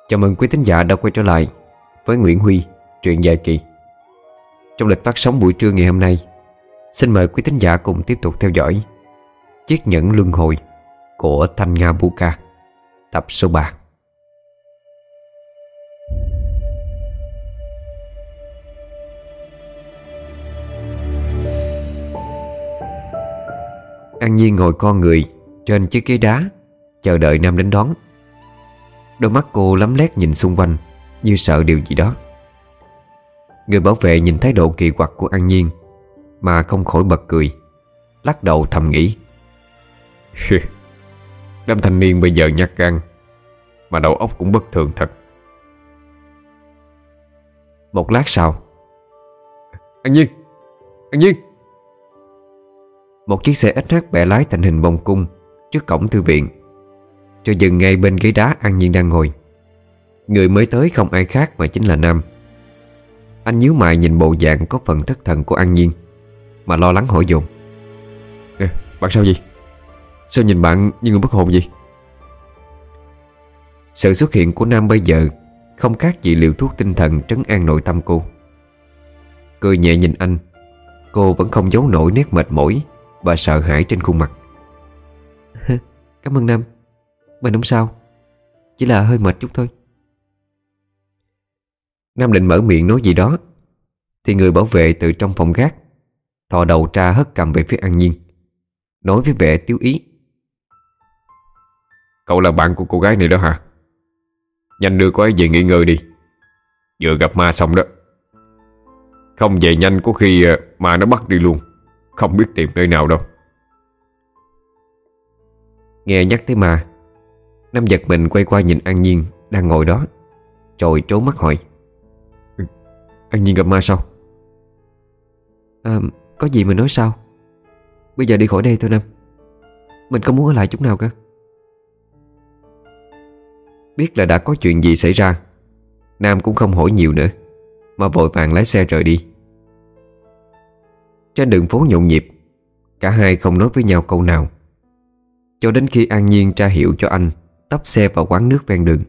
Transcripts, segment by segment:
Chào mừng quý thính giả đã quay trở lại với Nguyễn Huy, truyện dài kỳ. Trong lịch phát sóng buổi trưa ngày hôm nay, xin mời quý thính giả cùng tiếp tục theo dõi Chiếc nhẫn luân hồi của Thanh Nga Buka, tập số 3. An Nhiên ngồi con người trên chiếc ghế đá, chờ đợi Nam đến đón. Đôi mắt cô lấm lét nhìn xung quanh, như sợ điều gì đó. Người bảo vệ nhìn thái độ kỳ quặc của An Nhiên mà không khỏi bật cười, lắc đầu thầm nghĩ: đám thanh niên bây giờ nhát gan, mà đầu óc cũng bất thường thật. Một lát sau: An Nhiên! An Nhiên! Một chiếc xe SH bẻ lái thành hình vòng cung trước cổng thư viện, rồi dừng ngay bên ghế đá An Nhiên đang ngồi. Người mới tới không ai khác mà chính là Nam. Anh nhíu mày nhìn bộ dạng có phần thất thần của An Nhiên mà lo lắng hỏi dồn: Bạn sao gì? Sao nhìn bạn như người mất hồn vậy? Sự xuất hiện của Nam bây giờ không khác gì liều thuốc tinh thần trấn an nội tâm cô. Cười nhẹ nhìn anh, cô vẫn không giấu nổi nét mệt mỏi và sợ hãi trên khuôn mặt. Cảm ơn Nam, mình không sao, chỉ là hơi mệt chút thôi. Nam định mở miệng nói gì đó thì người bảo vệ từ trong phòng gác thò đầu ra hất cằm về phía An Nhiên, nói với vẻ tiếu ý: Cậu là bạn của cô gái này đó hả? Nhanh đưa cô ấy về nghỉ ngơi đi, vừa gặp ma xong đó. Không về nhanh có khi ma nó bắt đi luôn, không biết tìm nơi nào đâu. Nghe nhắc tới ma, Nam giật mình quay qua nhìn An Nhiên đang ngồi đó, rồi trố mắt hỏi: An Nhiên gặp ma sao? Có gì mà nói sao? Bây giờ đi khỏi đây thôi Nam, mình không muốn ở lại chút nào cả. Biết là đã có chuyện gì xảy ra, Nam cũng không hỏi nhiều nữa mà vội vàng lái xe rời đi. Trên đường phố nhộn nhịp, cả hai không nói với nhau câu nào, cho đến khi An Nhiên ra hiệu cho anh tấp xe vào quán nước ven đường.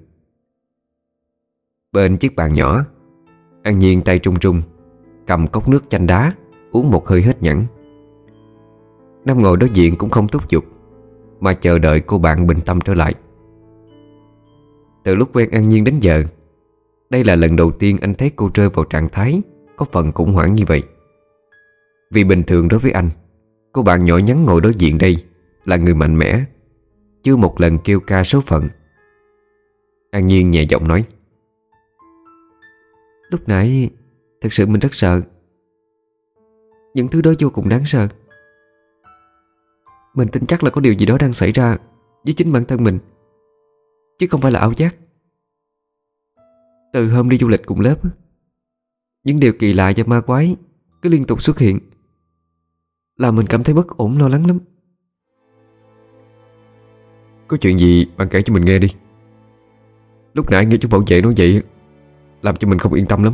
Bên chiếc bàn nhỏ, An Nhiên tay trung trung cầm cốc nước chanh đá uống một hơi hết nhẫn. Nam ngồi đối diện cũng không thúc giục mà chờ đợi cô bạn bình tâm trở lại. Từ lúc quen An Nhiên đến giờ, đây là lần đầu tiên anh thấy cô rơi vào trạng thái có phần khủng hoảng như vậy. Vì bình thường đối với anh, cô bạn nhỏ nhắn ngồi đối diện đây là người mạnh mẽ, chưa một lần kêu ca số phận. An Nhiên nhẹ giọng nói: Lúc nãy thực sự mình rất sợ. Những thứ đó vô cùng đáng sợ. Mình tin chắc là có điều gì đó đang xảy ra với chính bản thân mình, chứ không phải là ảo giác. Từ hôm đi du lịch cùng lớp, những điều kỳ lạ và ma quái cứ liên tục xuất hiện, làm mình cảm thấy bất ổn, lo lắng lắm. Có chuyện gì bạn kể cho mình nghe đi. Lúc nãy nghe chú bảo vệ nói vậy làm cho mình không yên tâm lắm.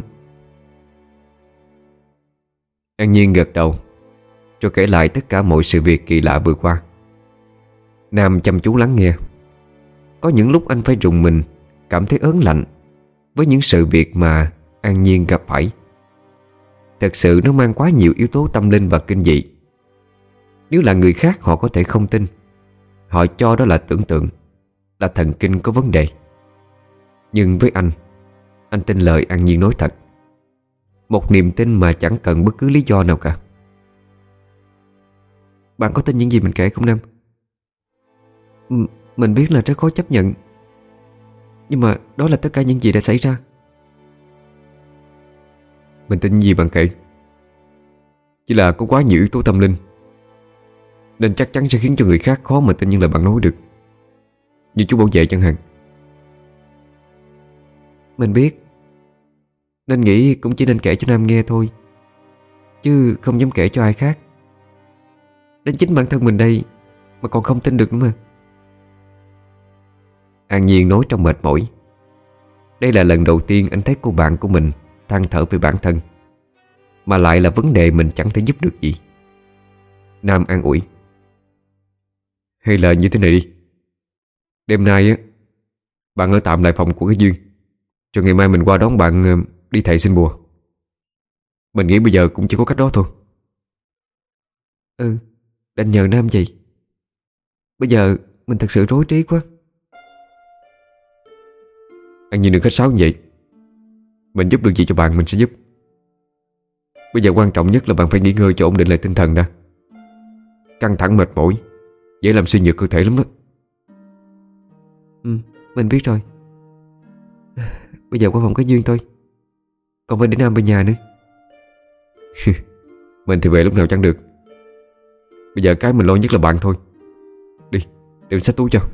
An Nhiên gật đầu, rồi kể lại tất cả mọi sự việc kỳ lạ vừa qua. Nam chăm chú lắng nghe. Có những lúc anh phải rùng mình, cảm thấy ớn lạnh với những sự việc mà An Nhiên gặp phải. Thật sự nó mang quá nhiều yếu tố tâm linh và kinh dị. Nếu là người khác họ có thể không tin, họ cho đó là tưởng tượng, là thần kinh có vấn đề. Nhưng với anh tin lời An Nhiên nói thật. Một niềm tin mà chẳng cần bất cứ lý do nào cả. Bạn có tin những gì mình kể không Nam? Mình biết là rất khó chấp nhận, nhưng mà đó là tất cả những gì đã xảy ra. Mình tin gì bạn kể, chỉ là có quá nhiều yếu tố tâm linh, nên chắc chắn sẽ khiến cho người khác khó mà tin những lời bạn nói được. Như chú bảo vệ chẳng hạn. Mình biết, nên nghĩ cũng chỉ nên kể cho Nam nghe thôi, chứ không dám kể cho ai khác. Đến chính bản thân mình đây mà còn không tin được nữa mà. An Nhiên nói trong mệt mỏi. Đây là lần đầu tiên anh thấy cô bạn của mình than thở về bản thân, mà lại là vấn đề mình chẳng thể giúp được gì. Nam an ủi: Hay là như thế này đi, đêm nay á, bạn ở tạm lại phòng của cái Duyên, Rồi ngày mai mình qua đón bạn đi thầy xin bùa. Mình nghĩ bây giờ cũng chỉ có cách đó thôi. Ừ, đành nhờ Nam gì. Bây giờ mình thật sự rối trí quá. An Nhiên đừng khách sáo như vậy. Mình giúp được gì cho bạn mình sẽ giúp. Bây giờ quan trọng nhất là bạn phải nghỉ ngơi cho ổn định lại tinh thần đã. Căng thẳng mệt mỏi dễ làm suy nhược cơ thể lắm đó. Ừ, mình biết rồi. Bây giờ qua phòng có Duyên thôi, còn phải để Nam về nhà nữa. Mình thì về lúc nào chẳng được. Bây giờ cái mình lo nhất là bạn thôi. Đi, để mình xách túi cho.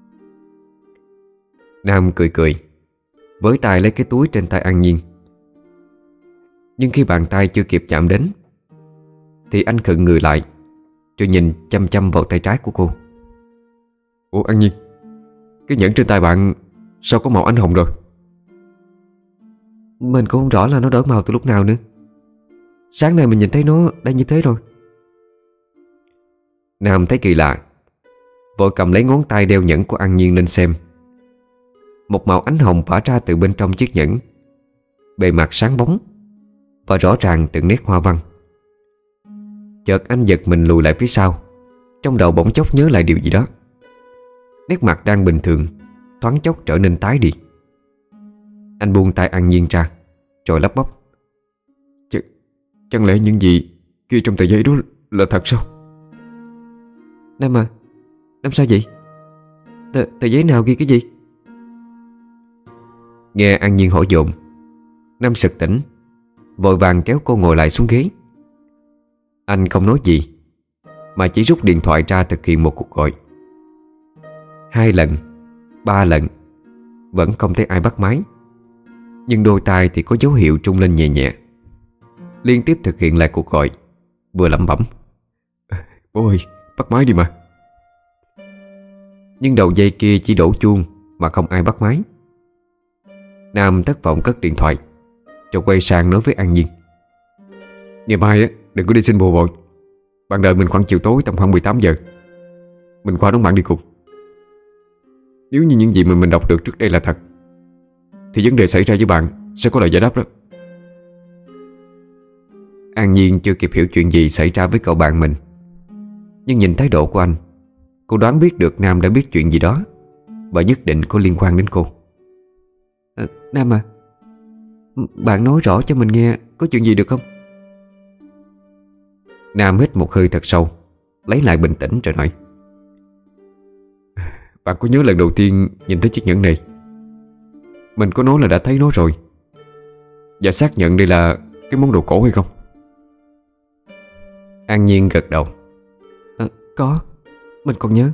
Nam cười cười, với tay lấy cái túi trên tay An Nhiên. Nhưng khi bàn tay chưa kịp chạm đến thì anh khựng người lại, rồi nhìn chăm chăm vào tay trái của cô. Ủa An Nhiên, cái nhẫn trên tay bạn sao có màu ánh hồng rồi? Mình cũng không rõ là nó đổi màu từ lúc nào nữa. Sáng nay mình nhìn thấy nó đã như thế rồi. Nam thấy kỳ lạ, vội cầm lấy ngón tay đeo nhẫn của An Nhiên lên xem. Một màu ánh hồng phả ra từ bên trong chiếc nhẫn, bề mặt sáng bóng và rõ ràng từng nét hoa văn. Chợt anh giật mình lùi lại phía sau, trong đầu bỗng chốc nhớ lại điều gì đó. Nét mặt đang bình thường thoáng chốc trở nên tái đi. Anh buông tay An Nhiên ra, rồi lắp bắp: Chẳng lẽ những gì ghi trong tờ giấy đó là thật sao? Nam à, Nam sao vậy? Tờ giấy nào ghi cái gì? Nghe An Nhiên hỏi dồn, Nam sực tỉnh, vội vàng kéo cô ngồi lại xuống ghế. Anh không nói gì, mà chỉ rút điện thoại ra thực hiện một cuộc gọi. 2 lần, 3 lần, vẫn không thấy ai bắt máy. Nhưng đôi tai thì có dấu hiệu trung lên nhẹ nhẹ. Liên tiếp thực hiện lại cuộc gọi, vừa lẩm bẩm: Bố ơi, bắt máy đi mà. Nhưng đầu dây kia chỉ đổ chuông mà không ai bắt máy. Nam thất vọng cất điện thoại, rồi quay sang nói với An Nhiên: Ngày mai đừng có đi xin bùa vội. Bạn đợi mình khoảng chiều tối tầm khoảng 18 giờ. Mình qua đón bạn đi cùng. Nếu như những gì mà mình đọc được trước đây là thật, thì vấn đề xảy ra với bạn sẽ có lời giải đáp đó. An Nhiên chưa kịp hiểu chuyện gì xảy ra với cậu bạn mình, nhưng nhìn thái độ của anh, cô đoán biết được Nam đã biết chuyện gì đó, và nhất định có liên quan đến cô. Nam à, bạn nói rõ cho mình nghe có chuyện gì được không? Nam hít một hơi thật sâu, lấy lại bình tĩnh rồi nói: Bạn có nhớ lần đầu tiên nhìn thấy chiếc nhẫn này, mình có nói là đã thấy nó rồi, và xác nhận đây là cái món đồ cổ hay không? An Nhiên gật đầu: Có, mình còn nhớ.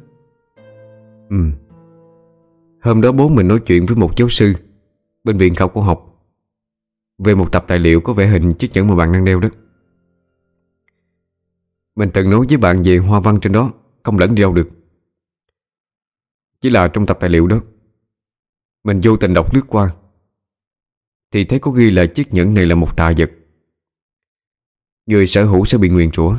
Hôm đó bố mình nói chuyện với một giáo sư bên viện khảo cổ học về một tập tài liệu có vẽ hình chiếc nhẫn mà bạn đang đeo đó. Mình từng nói với bạn về hoa văn trên đó không lẫn đi đâu được. Chỉ là trong tập tài liệu đó, mình vô tình đọc lướt qua thì thấy có ghi là chiếc nhẫn này là một tà vật, người sở hữu sẽ bị nguyền rủa.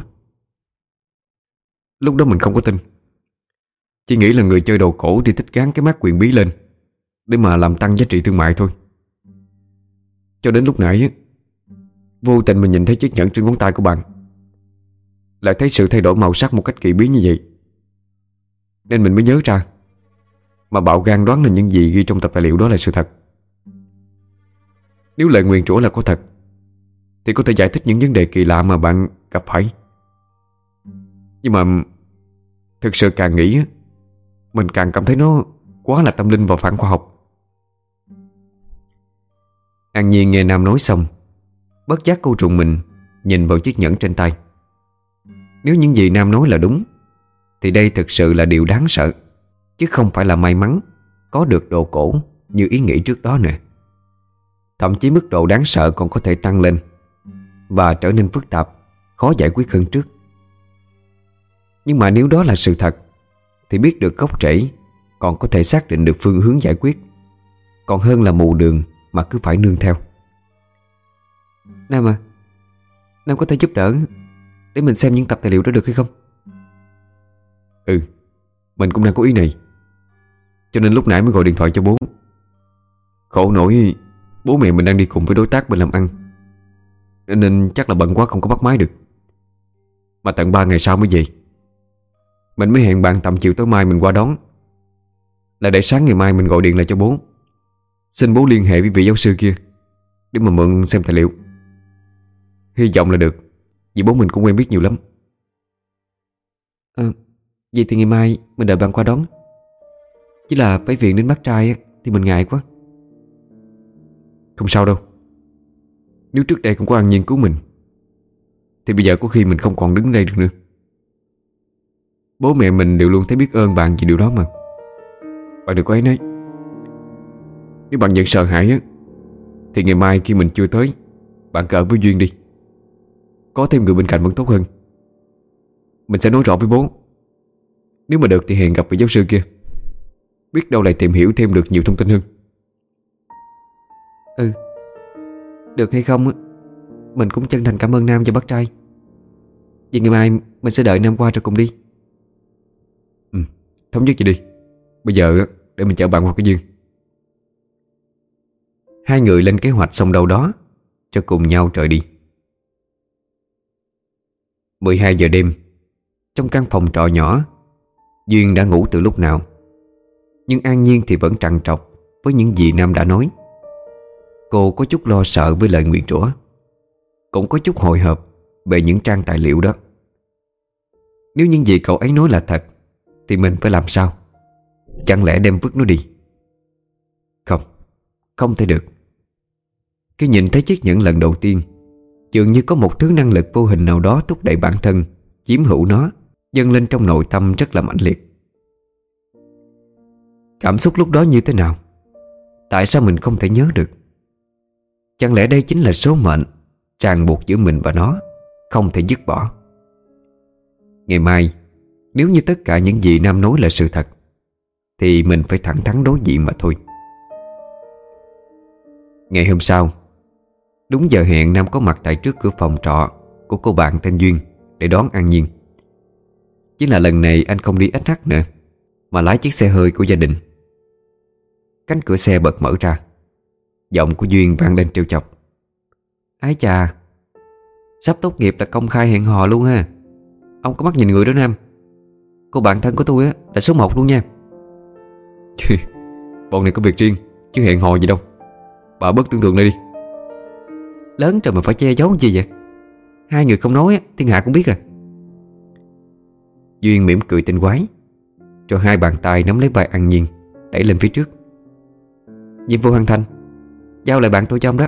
Lúc đó mình không có tin, chỉ nghĩ là người chơi đồ cổ thì thích gắn cái mác quyền bí lên để mà làm tăng giá trị thương mại thôi. Cho đến lúc nãy vô tình mình nhìn thấy chiếc nhẫn trên ngón tay của bạn, lại thấy sự thay đổi màu sắc một cách kỳ bí như vậy, nên mình mới nhớ ra, mà bạo gan đoán là những gì ghi trong tập tài liệu đó là sự thật. Nếu lời nguyền rủa là có thật thì có thể giải thích những vấn đề kỳ lạ mà bạn gặp phải. Nhưng mà thực sự càng nghĩ, mình càng cảm thấy nó quá là tâm linh và phản khoa học. An Nhiên nghe Nam nói xong, bất giác cô rùng mình nhìn vào chiếc nhẫn trên tay. Nếu những gì Nam nói là đúng thì đây thực sự là điều đáng sợ, chứ không phải là may mắn có được đồ cổ như ý nghĩ trước đó nữa. Thậm chí mức độ đáng sợ còn có thể tăng lên và trở nên phức tạp, khó giải quyết hơn trước. Nhưng mà nếu đó là sự thật thì biết được gốc rễ, còn có thể xác định được phương hướng giải quyết, còn hơn là mù đường mà cứ phải nương theo. Nam à, Nam có thể giúp đỡ để mình xem những tập tài liệu đó được hay không? Mình cũng đang có ý này, cho nên lúc nãy mới gọi điện thoại cho bố. Khổ nổi Bố mẹ mình đang đi cùng với đối tác bên làm ăn, nên chắc là bận quá không có bắt máy được. Mà tận 3 ngày sau mới về. Mình mới hẹn bạn tầm chiều tối mai mình qua đón, là để sáng ngày mai mình gọi điện lại cho bố, xin bố liên hệ với vị giáo sư kia để mà mượn xem tài liệu. Hy vọng là được, vì bố mình cũng quen biết nhiều lắm. Vậy thì ngày mai mình đợi bạn qua đón. Chỉ là phải viện đến bác trai thì mình ngại quá. Không sao đâu. Nếu trước đây không có An Nhiên cứu mình thì bây giờ có khi mình không còn đứng đây được nữa. Bố mẹ mình đều luôn thấy biết ơn bạn vì điều đó mà. Bạn đừng có ấy nấy. Nếu bạn vẫn sợ hãi á, thì ngày mai khi mình chưa tới, bạn cứ ở với Duyên đi. Có thêm người bên cạnh vẫn tốt hơn. Mình sẽ nói rõ với bố. Nếu mà được thì hẹn gặp vị giáo sư kia, biết đâu lại tìm hiểu thêm được nhiều thông tin hơn. Được hay không mình cũng chân thành cảm ơn Nam và bác trai. Vậy ngày mai mình sẽ đợi Nam qua rồi cùng đi. Thống nhất vậy đi. Bây giờ để mình chở bạn qua cái Duyên. Hai người lên kế hoạch xong đâu đó cho cùng nhau rời đi. 12 giờ đêm, trong căn phòng trọ nhỏ, Duyên đã ngủ từ lúc nào, nhưng An Nhiên thì vẫn trằn trọc với những gì Nam đã nói. Cô có chút lo sợ với lời nguyền rủa, cũng có chút hồi hộp về những trang tài liệu đó. Nếu những gì cậu ấy nói là thật thì mình phải làm sao? Chẳng lẽ đem vứt nó đi? Không, không thể được. Khi nhìn thấy chiếc nhẫn lần đầu tiên, dường như có một thứ năng lực vô hình nào đó thúc đẩy bản thân chiếm hữu nó, dâng lên trong nội tâm rất là mãnh liệt. Cảm xúc lúc đó như thế nào? Tại sao mình không thể nhớ được? Chẳng lẽ đây chính là số mệnh ràng buộc giữa mình và nó, không thể dứt bỏ? Ngày mai, nếu như tất cả những gì Nam nói là sự thật, thì mình phải thẳng thắn đối diện mà thôi. Ngày hôm sau, đúng giờ hẹn, Nam có mặt tại trước cửa phòng trọ của cô bạn tên Duyên để đón An Nhiên. Chỉ là lần này anh không đi SH nữa, mà lái chiếc xe hơi của gia đình. Cánh cửa xe bật mở ra, giọng của Duyên vang lên trêu chọc: Ái chà, sắp tốt nghiệp là công khai hẹn hò luôn ha. Ông có mắt nhìn người đó Nam. Cô bạn thân của tôi là số 1 luôn nha. Bọn này có việc riêng chứ hẹn hò gì đâu. Bà bớt tưởng tượng đây đi. Lớn rồi mà phải che giấu gì vậy? Hai người không nói thiên hạ cũng biết à. Duyên mỉm cười tinh quái, rồi hai bàn tay nắm lấy vai An Nhiên đẩy lên phía trước. Nhiệm vụ hoàn thành, giao lại bạn tôi cho ông đó.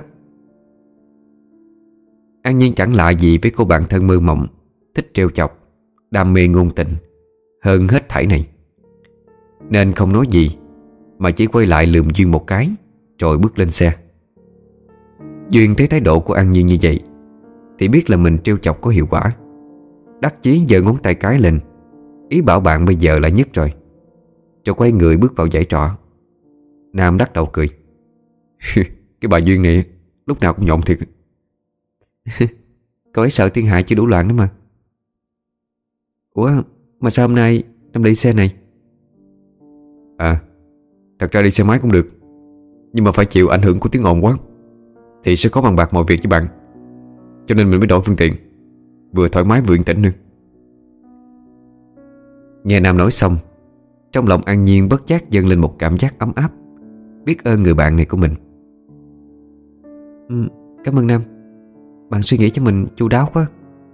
An Nhiên chẳng lạ gì với cô bạn thân mơ mộng, thích trêu chọc, đam mê ngôn tình hơn hết thảy này, nên không nói gì, mà chỉ quay lại lườm Duyên một cái rồi bước lên xe. Duyên thấy thái độ của An Nhiên như vậy thì biết là mình trêu chọc có hiệu quả. Đắc chí giơ ngón tay cái lên, ý bảo bạn bây giờ là nhất rồi, rồi quay người bước vào dãy trọ. Nam đắc đầu cười. Cái bà Duyên này lúc nào cũng nhộn thiệt. Cậu ấy sợ thiên hạ chưa đủ loạn đó mà. Ủa mà sao hôm nay em đi xe này? Thật ra đi xe máy cũng được, nhưng mà phải chịu ảnh hưởng của tiếng ồn quá thì sẽ khó bàn bạc mọi việc với bạn, cho nên mình mới đổi phương tiện, vừa thoải mái vừa yên tĩnh nữa. Nghe Nam nói xong, trong lòng An Nhiên bất giác dâng lên một cảm giác ấm áp, biết ơn người bạn này của mình. Cảm ơn Nam, bạn suy nghĩ cho mình chu đáo quá.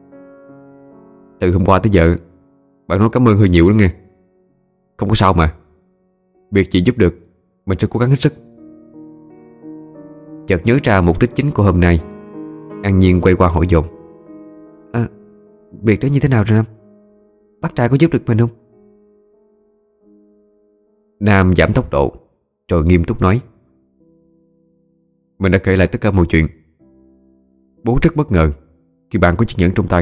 Từ hôm qua tới giờ bạn nói cảm ơn hơi nhiều đó nghe. Không có sao mà. Việc gì giúp được mình sẽ cố gắng hết sức. Chợt nhớ ra mục đích chính của hôm nay, An Nhiên quay qua hỏi dồn: Việc đó như thế nào rồi Nam? Bác trai có giúp được mình không? Nam giảm tốc độ rồi nghiêm túc nói: Mình đã kể lại tất cả mọi chuyện. Bố rất bất ngờ khi bạn có chiếc nhẫn trong tay.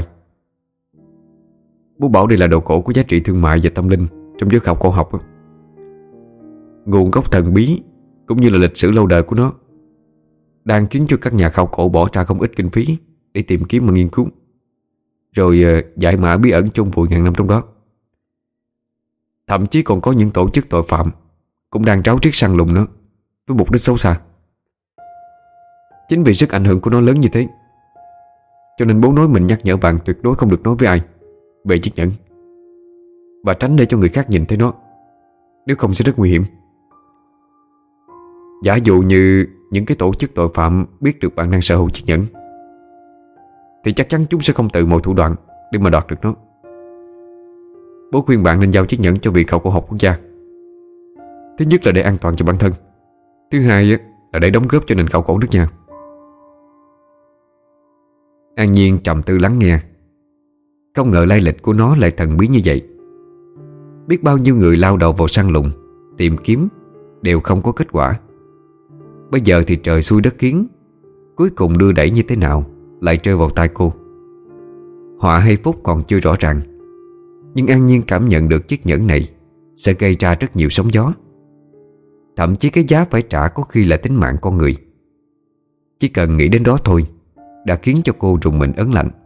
Bố bảo đây là đồ cổ có giá trị thương mại và tâm linh trong giới học cổ học. Nguồn gốc thần bí cũng như là lịch sử lâu đời của nó đang khiến cho các nhà khảo cổ bỏ ra không ít kinh phí để tìm kiếm và nghiên cứu, rồi giải mã bí ẩn chôn vùi ngàn năm trong đó. Thậm chí còn có những tổ chức tội phạm cũng đang ráo riết săn lùng nó với mục đích xấu xa. Chính vì sức ảnh hưởng của nó lớn như thế, cho nên bố nói mình nhắc nhở bạn tuyệt đối không được nói với ai về chiếc nhẫn, và tránh để cho người khác nhìn thấy nó, nếu không sẽ rất nguy hiểm. Giả dụ như những cái tổ chức tội phạm biết được bạn đang sở hữu chiếc nhẫn, thì chắc chắn chúng sẽ không tự mọi thủ đoạn để mà đoạt được nó. Bố khuyên bạn nên giao chiếc nhẫn cho Viện Khảo cổ học quốc gia. Thứ nhất là để an toàn cho bản thân, thứ hai là để đóng góp cho nền khảo cổ nước nhà. An Nhiên trầm tư lắng nghe. Không ngờ lai lịch của nó lại thần bí như vậy. Biết bao nhiêu người lao đầu vào săn lùng, tìm kiếm, đều không có kết quả. Bây giờ thì trời xui đất khiến, cuối cùng đưa đẩy như thế nào lại rơi vào tay cô. Họa hay phúc còn chưa rõ ràng, nhưng An Nhiên cảm nhận được chiếc nhẫn này sẽ gây ra rất nhiều sóng gió. Thậm chí cái giá phải trả có khi là tính mạng con người. Chỉ cần nghĩ đến đó thôi đã khiến cho cô rùng mình ớn lạnh.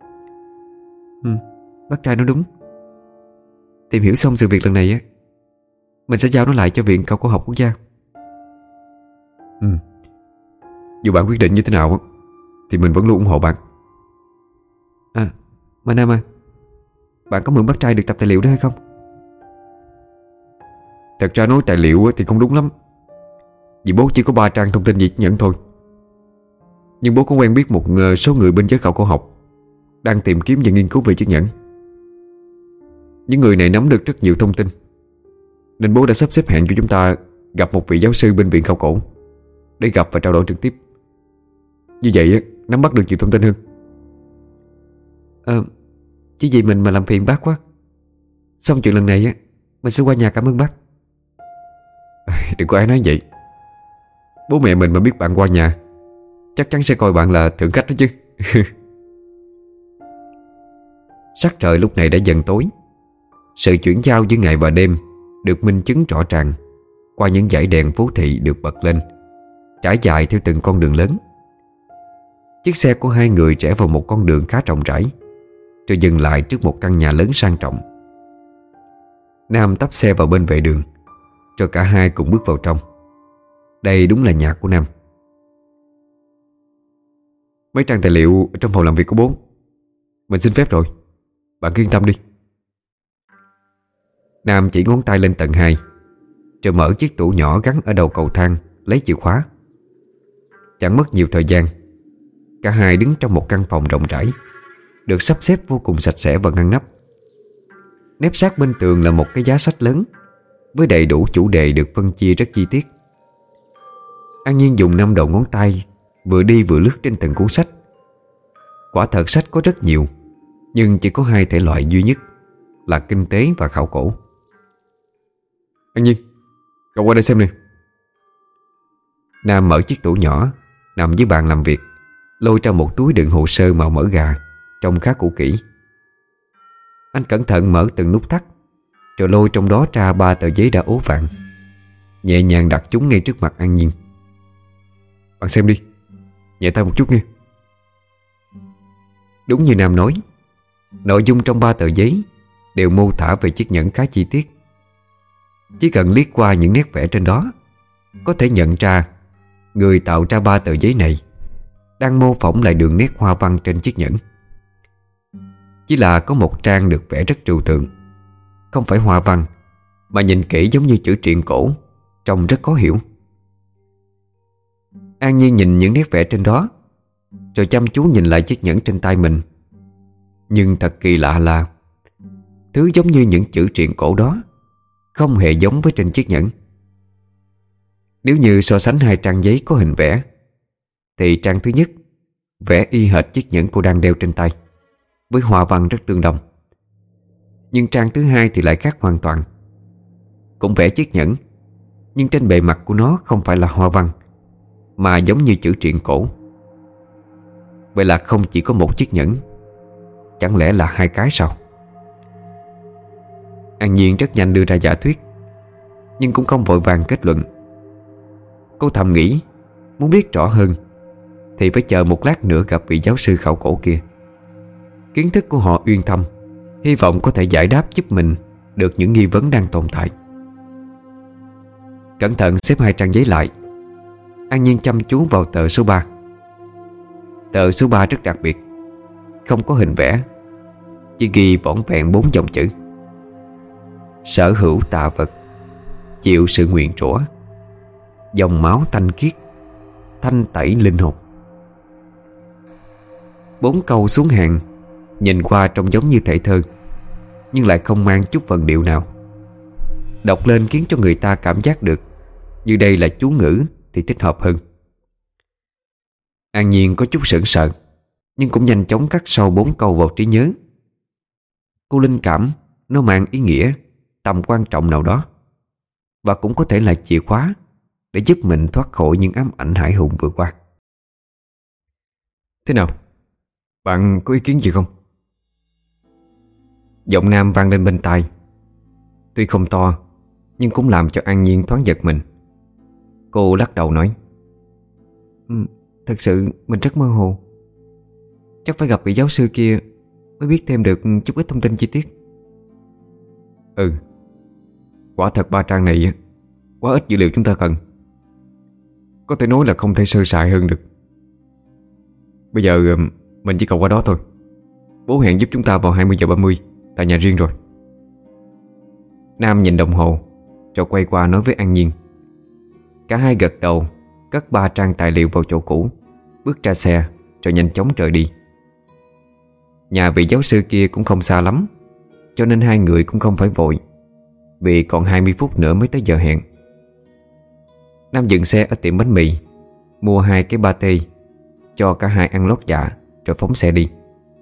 Bác trai nói đúng. Tìm hiểu xong sự việc lần này mình sẽ giao nó lại cho Viện Khảo cổ học quốc gia. Dù bạn quyết định như thế nào thì mình vẫn luôn ủng hộ bạn. Mà Nam bạn có mượn bác trai được tập tài liệu đó hay không? Thật ra nói tài liệu thì không đúng lắm, vì bố chỉ có 3 trang thông tin về chiếc nhẫn thôi. Nhưng bố có quen biết một số người bên giới khảo cổ học đang tìm kiếm và nghiên cứu về chiếc nhẫn. Những người này nắm được rất nhiều thông tin, nên bố đã sắp xếp hẹn cho chúng ta gặp một vị giáo sư bên Viện Khảo cổ để gặp và trao đổi trực tiếp. Như vậy nắm bắt được nhiều thông tin hơn. Chỉ vì mình mà làm phiền bác quá. Xong chuyện lần này mình sẽ qua nhà cảm ơn bác. Đừng có ai nói vậy. Bố mẹ mình mà biết bạn qua nhà chắc chắn sẽ coi bạn là thượng khách đó chứ. Sắc trời lúc này đã dần tối. Sự chuyển giao giữa ngày và đêm được minh chứng rõ ràng qua những dãy đèn phố thị được bật lên, trải dài theo từng con đường lớn. Chiếc xe của hai người rẽ vào một con đường khá rộng rãi, rồi dừng lại trước một căn nhà lớn sang trọng. Nam tấp xe vào bên vệ đường, cho cả hai cùng bước vào trong. Đây đúng là nhà của Nam. Mấy trang tài liệu ở trong phòng làm việc của bố mình xin phép rồi, bạn cứ yên tâm đi. Nam chỉ ngón tay lên tầng 2, rồi mở chiếc tủ nhỏ gắn ở đầu cầu thang, lấy chìa khóa. Chẳng mất nhiều thời gian, cả hai đứng trong một căn phòng rộng rãi, được sắp xếp vô cùng sạch sẽ và ngăn nắp. Nép sát bên tường là một cái giá sách lớn với đầy đủ chủ đề được phân chia rất chi tiết. An Nhiên dùng 5 đầu ngón tay vừa đi vừa lướt trên từng cuốn sách. Quả thật sách có rất nhiều, nhưng chỉ có 2 thể loại duy nhất là kinh tế và khảo cổ. An Nhiên, cậu qua đây xem nè. Nam mở chiếc tủ nhỏ nằm dưới bàn làm việc, lôi ra một túi đựng hồ sơ màu mỡ gà, trông khá cũ kỹ. Anh cẩn thận mở từng nút thắt, rồi lôi trong đó ra 3 tờ giấy đã ố vàng, nhẹ nhàng đặt chúng ngay trước mặt An Nhiên. Bạn xem đi, nhẹ tay một chút nghe. Đúng như Nam nói, nội dung trong 3 tờ giấy đều mô tả về chiếc nhẫn khá chi tiết. Chỉ cần liếc qua những nét vẽ trên đó, có thể nhận ra người tạo ra 3 tờ giấy này đang mô phỏng lại đường nét hoa văn trên chiếc nhẫn. Chỉ là có một trang được vẽ rất trừu tượng, không phải hoa văn, mà nhìn kỹ giống như chữ truyện cổ, trông rất khó hiểu. An Nhiên nhìn những nét vẽ trên đó, rồi chăm chú nhìn lại chiếc nhẫn trên tay mình. Nhưng thật kỳ lạ là thứ giống như những chữ truyện cổ đó không hề giống với trên chiếc nhẫn. Nếu như so sánh 2 trang giấy có hình vẽ, thì trang thứ nhất vẽ y hệt chiếc nhẫn cô đang đeo trên tay, với hoa văn rất tương đồng. Nhưng trang thứ 2 thì lại khác hoàn toàn. Cũng vẽ chiếc nhẫn, nhưng trên bề mặt của nó không phải là hoa văn, mà giống như chữ truyện cổ. Vậy là không chỉ có một chiếc nhẫn, chẳng lẽ là 2 cái sao? An Nhiên rất nhanh đưa ra giả thuyết, nhưng cũng không vội vàng kết luận. Cô thầm nghĩ, muốn biết rõ hơn thì phải chờ một lát nữa gặp vị giáo sư khảo cổ kia. Kiến thức của họ uyên thâm, hy vọng có thể giải đáp giúp mình được những nghi vấn đang tồn tại. Cẩn thận xếp 2 trang giấy lại, An Nhiên chăm chú vào tờ số 3, Tờ số 3 rất đặc biệt, không có hình vẽ, chỉ ghi vỏn vẹn 4 dòng chữ: sở hữu tà vật, chịu sự nguyền rủa, dòng máu thanh khiết, thanh tẩy linh hồn. 4 câu xuống hàng, nhìn qua trông giống như thể thơ, nhưng lại không mang chút vần điệu nào. Đọc lên khiến cho người ta cảm giác được như đây là chú ngữ thì thích hợp hơn. An Nhiên có chút sững sờ, nhưng cũng nhanh chóng cắt sâu 4 câu vào trí nhớ. Cô linh cảm nó mang ý nghĩa, tầm quan trọng nào đó, và cũng có thể là chìa khóa để giúp mình thoát khỏi những ám ảnh hãi hùng vừa qua. Thế nào? Bạn có ý kiến gì không? Giọng Nam vang lên bên tai. Tuy không to, nhưng cũng làm cho An Nhiên thoáng giật mình. Cô lắc đầu nói: Thật sự mình rất mơ hồ. Chắc phải gặp vị giáo sư kia mới biết thêm được chút ít thông tin chi tiết. Quả thật 3 trang này quá ít dữ liệu chúng ta cần. Có thể nói là không thể sơ sài hơn được. Bây giờ mình chỉ cầu qua đó thôi. Bố hẹn giúp chúng ta vào 20:30 tại nhà riêng rồi. Nam nhìn đồng hồ rồi quay qua nói với An Nhiên. Cả hai gật đầu, cất 3 trang tài liệu vào chỗ cũ, bước ra xe rồi nhanh chóng rời đi. Nhà vị giáo sư kia cũng không xa lắm, cho nên hai người cũng không phải vội, vì còn 20 phút nữa mới tới giờ hẹn. Nam dừng xe ở tiệm bánh mì, mua 2 cái pate, cho cả hai ăn lót dạ rồi phóng xe đi.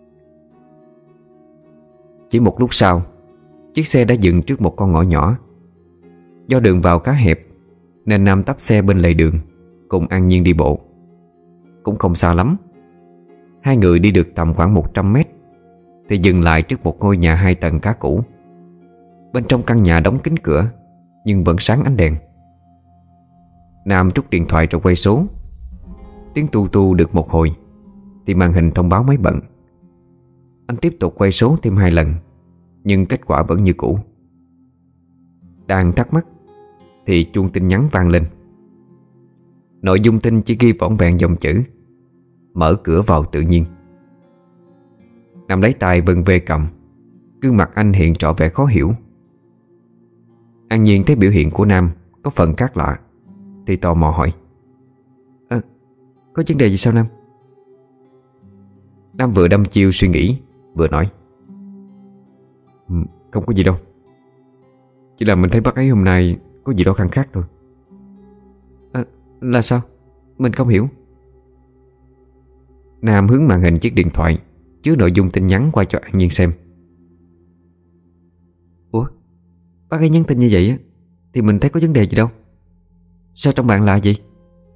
Chỉ một lúc sau, chiếc xe đã dừng trước một con ngõ nhỏ. Do đường vào khá hẹp nên Nam tấp xe bên lề đường, cùng An Nhiên đi bộ. Cũng không xa lắm. Hai người đi được tầm khoảng 100 mét thì dừng lại trước một ngôi nhà 2 tầng khá cũ. Bên trong căn nhà đóng kín cửa, nhưng vẫn sáng ánh đèn. Nam rút điện thoại rồi quay số. Tiếng tu tu được một hồi thì màn hình thông báo máy bận. Anh tiếp tục quay số thêm 2 lần, nhưng kết quả vẫn như cũ. Đang thắc mắc thì chuông tin nhắn vang lên. Nội dung tin chỉ ghi vỏn vẹn dòng chữ: mở cửa vào tự nhiên. Nam lấy tay vân về cầm, gương mặt anh hiện rõ vẻ khó hiểu. An Nhiên thấy biểu hiện của Nam có phần khác lạ thì tò mò hỏi: có vấn đề gì sao Nam? Nam vừa đâm chiêu suy nghĩ vừa nói: Không có gì đâu, chỉ là mình thấy bác ấy hôm nay có gì đó khăng khác thôi. Là sao? Mình không hiểu. Nam hướng màn hình chiếc điện thoại chứa nội dung tin nhắn qua cho An Nhiên xem. Ủa, bác ấy nhắn tin như vậy á thì mình thấy có vấn đề gì đâu. Sao trong bạn là gì?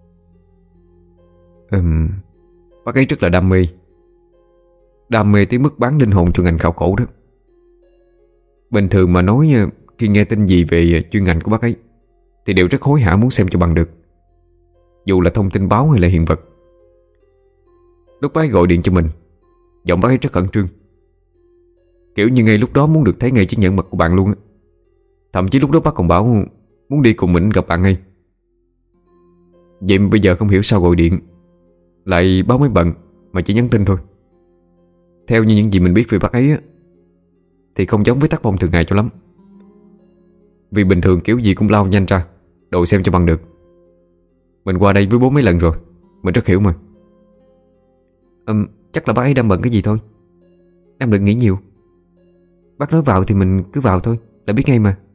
Bác ấy rất là đam mê tới mức bán linh hồn cho ngành khảo cổ đó. Bình thường mà nói, khi nghe tin gì về chuyên ngành của bác ấy thì đều rất hối hả muốn xem cho bằng được, dù là thông tin báo hay là hiện vật. Lúc bác ấy gọi điện cho mình, giọng bác ấy rất khẩn trương, kiểu như ngay lúc đó muốn được thấy ngay chiếc nhẫn mật của bạn luôn á. Thậm chí lúc đó bác còn bảo muốn đi cùng mình gặp bạn ngay. Vậy mà bây giờ không hiểu sao gọi điện lại báo mấy bận mà chỉ nhắn tin thôi. Theo như những gì mình biết về bác ấy á, thì không giống với tác phong thường ngày cho lắm. Vì bình thường kiểu gì cũng lao nhanh ra đồ xem cho bằng được. Mình qua đây với bố mấy lần rồi, mình rất hiểu mà. Chắc là bác ấy đang bận cái gì thôi. Em đừng nghĩ nhiều. Bác nói vào thì mình cứ vào thôi, là biết ngay mà.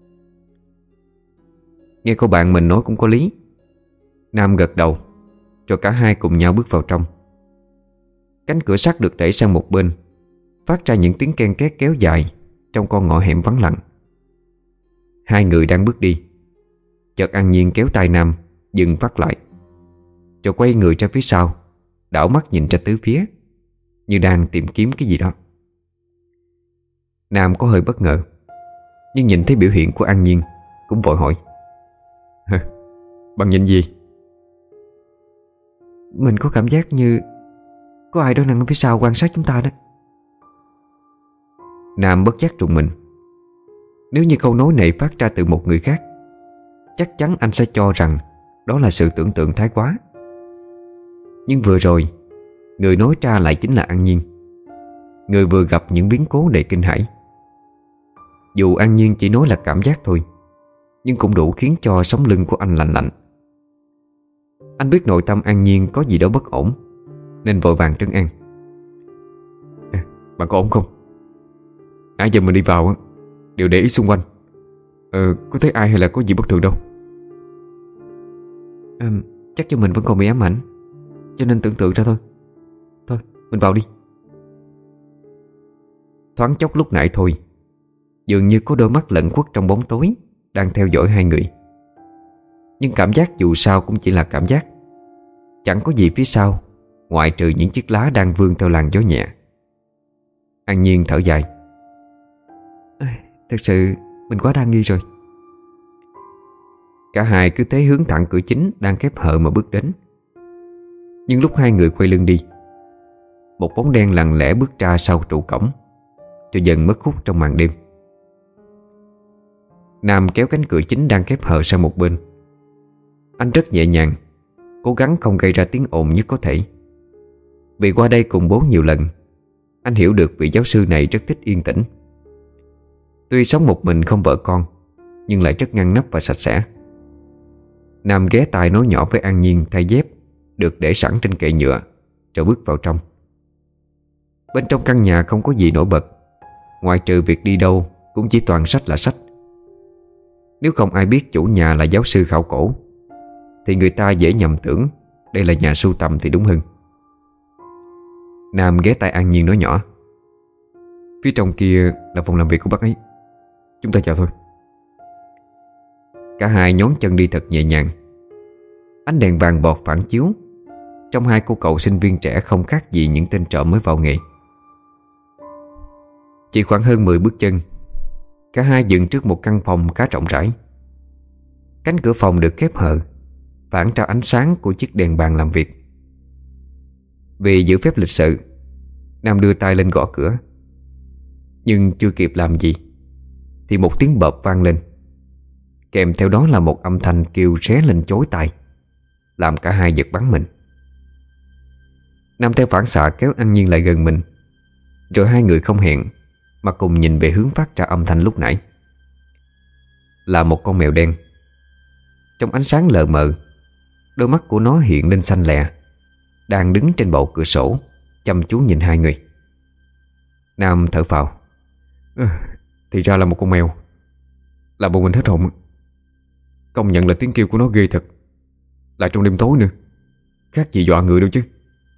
Nghe cô bạn mình nói cũng có lý. Nam gật đầu, cho cả hai cùng nhau bước vào trong. Cánh cửa sắt được đẩy sang một bên, phát ra những tiếng ken két kéo dài trong con ngõ hẻm vắng lặng. Hai người đang bước đi, chợt An Nhiên kéo tay Nam dừng phát lại, rồi quay người ra phía sau, đảo mắt nhìn ra tứ phía, như đang tìm kiếm cái gì đó. Nam có hơi bất ngờ, nhưng nhìn thấy biểu hiện của An Nhiên cũng vội hỏi: Bạn nhìn gì? Mình có cảm giác như có ai đó đang ở phía sau quan sát chúng ta đó. Nam bất giác trùng mình. Nếu như câu nói này phát ra từ một người khác, chắc chắn anh sẽ cho rằng đó là sự tưởng tượng thái quá. Nhưng vừa rồi người nói ra lại chính là An Nhiên, người vừa gặp những biến cố đầy kinh hãi. Dù An Nhiên chỉ nói là cảm giác thôi, nhưng cũng đủ khiến cho sống lưng của anh lạnh lạnh. Anh biết nội tâm An Nhiên có gì đó bất ổn, nên vội vàng trấn an. Bạn có ổn không? Nãy giờ mình đi vào đều để ý xung quanh, có thấy ai hay là có gì bất thường đâu. Chắc cho mình vẫn còn bị ám ảnh, cho nên tưởng tượng ra thôi. Thôi mình vào đi. Thoáng chốc lúc nãy thôi, dường như có đôi mắt lẩn khuất trong bóng tối đang theo dõi hai người. Nhưng cảm giác dù sao cũng chỉ là cảm giác, chẳng có gì phía sau ngoại trừ những chiếc lá đang vươn theo làn gió nhẹ. An Nhiên thở dài. Thật sự mình quá đa nghi rồi. Cả hai cứ thế hướng thẳng cửa chính đang khép hờ mà bước đến. Nhưng lúc hai người quay lưng đi, một bóng đen lặng lẽ bước ra sau trụ cổng, cho dần mất hút trong màn đêm. Nam kéo cánh cửa chính đang khép hờ sang một bên. Anh rất nhẹ nhàng, cố gắng không gây ra tiếng ồn nhất có thể. Vì qua đây cùng bố nhiều lần, anh hiểu được vị giáo sư này rất thích yên tĩnh. Tuy sống một mình không vợ con, nhưng lại rất ngăn nắp và sạch sẽ. Nam ghé tai nói nhỏ với An Nhiên thay dép được để sẵn trên kệ nhựa, rồi bước vào trong. Bên trong căn nhà không có gì nổi bật, ngoại trừ việc đi đâu cũng chỉ toàn sách là sách. Nếu không ai biết chủ nhà là giáo sư khảo cổ, thì người ta dễ nhầm tưởng đây là nhà sưu tầm thì đúng hơn. Nam ghé tai An Nhiên nói nhỏ. Phía trong kia là phòng làm việc của bác ấy, chúng ta chào thôi. Cả hai nhón chân đi thật nhẹ nhàng. Ánh đèn vàng bọt phản chiếu trong hai cô cậu sinh viên trẻ không khác gì những tên trộm mới vào nghề. Chỉ khoảng hơn 10 bước chân, cả hai dừng trước một căn phòng khá rộng rãi. Cánh cửa phòng được khép hờ, phản ra ánh sáng của chiếc đèn bàn làm việc. Vì giữ phép lịch sự, Nam đưa tay lên gõ cửa. Nhưng chưa kịp làm gì thì một tiếng bợp vang lên, kèm theo đó là một âm thanh kêu ré lên chói tai, làm cả hai giật bắn mình. Nam theo phản xạ kéo An Nhiên lại gần mình, rồi hai người không hẹn mà cùng nhìn về hướng phát ra âm thanh lúc nãy. Là một con mèo đen. Trong ánh sáng lờ mờ, đôi mắt của nó hiện lên xanh lè, đang đứng trên bậu cửa sổ chăm chú nhìn hai người. Nam thở phào. Thì ra là một con mèo. Làm bộ mình hết hồn. Công nhận là tiếng kêu của nó ghê thật, lại trong đêm tối nữa, khác gì dọa người đâu chứ.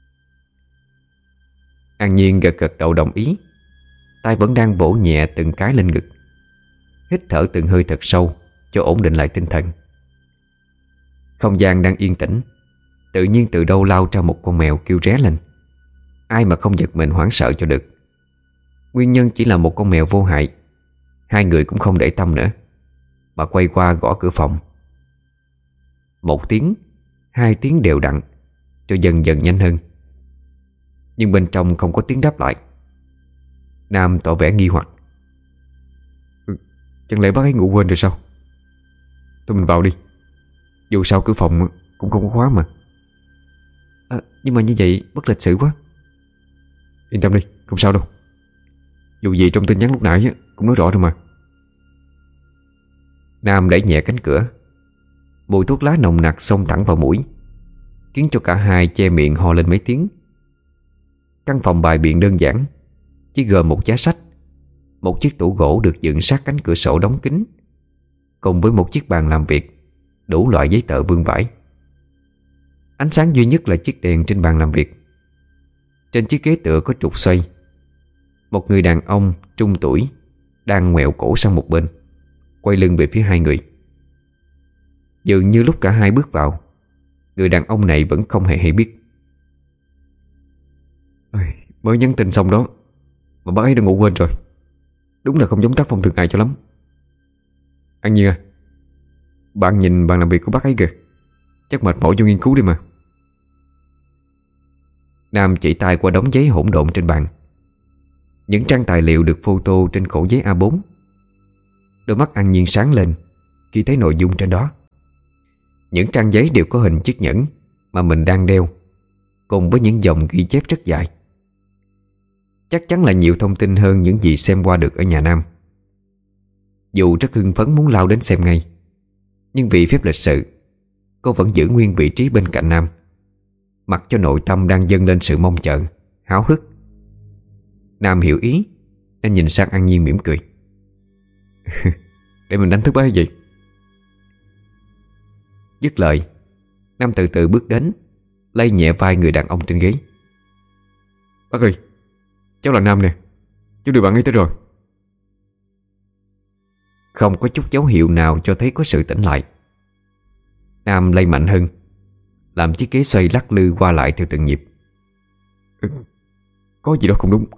An Nhiên gật gật đầu đồng ý, tay vẫn đang vỗ nhẹ từng cái lên ngực, hít thở từng hơi thật sâu cho ổn định lại tinh thần. Không gian đang yên tĩnh, tự nhiên từ đâu lao ra một con mèo kêu ré lên. Ai mà không giật mình hoảng sợ cho được. Nguyên nhân chỉ là một con mèo vô hại. Hai người cũng không để tâm nữa, mà quay qua gõ cửa phòng. Một tiếng, hai tiếng đều đặn, rồi dần dần nhanh hơn. Nhưng bên trong không có tiếng đáp lại. Nam tỏ vẻ nghi hoặc. Chẳng lẽ bác ấy ngủ quên rồi sao? Thôi mình vào đi, dù sao cửa phòng cũng không có khóa mà. Nhưng mà như vậy bất lịch sự quá. Yên tâm đi, không sao đâu. Dù gì trong tin nhắn lúc nãy cũng nói rõ rồi mà. Nam đẩy nhẹ cánh cửa. Mùi thuốc lá nồng nặc xông thẳng vào mũi, khiến cho cả hai che miệng ho lên mấy tiếng. Căn phòng bài biện đơn giản, chỉ gồm một giá sách, một chiếc tủ gỗ được dựng sát cánh cửa sổ đóng kín, cùng với một chiếc bàn làm việc, đủ loại giấy tờ vương vãi. Ánh sáng duy nhất là chiếc đèn trên bàn làm việc. Trên chiếc ghế tựa có trục xoay, một người đàn ông trung tuổi đang ngoẹo cổ sang một bên, quay lưng về phía hai người. Dường như lúc cả hai bước vào, người đàn ông này vẫn không hề hay biết. Mới nhắn tin xong đó mà bác ấy đã ngủ quên rồi. Đúng là không giống tác phong thường ngày cho lắm. An Nhiên à, bạn nhìn bàn làm việc của bác ấy kìa, chắc mệt mỏi cho nghiên cứu đi mà. Nam chỉ tay qua đống giấy hỗn độn trên bàn. Những trang tài liệu được photo trên khổ giấy A4. Đôi mắt An Nhiên sáng lên khi thấy nội dung trên đó. Những trang giấy đều có hình chiếc nhẫn mà mình đang đeo, cùng với những dòng ghi chép rất dài. Chắc chắn là nhiều thông tin hơn những gì xem qua được ở nhà Nam. Dù rất hưng phấn muốn lao đến xem ngay, nhưng vì phép lịch sự, cô vẫn giữ nguyên vị trí bên cạnh Nam, mặc cho nội tâm đang dâng lên sự mong chờ, háo hức. Nam hiểu ý nên nhìn sang An Nhiên mỉm cười. Để mình đánh thức bác gì? Dứt lời, Nam từ từ bước đến, lay nhẹ vai người đàn ông trên ghế. Bác ơi, cháu là Nam nè, chú đưa bạn ấy tới rồi. Không có chút dấu hiệu nào cho thấy có sự tỉnh lại. Nam lay mạnh hơn, làm chiếc ghế xoay lắc lư qua lại theo từng nhịp. Có gì đó không đúng.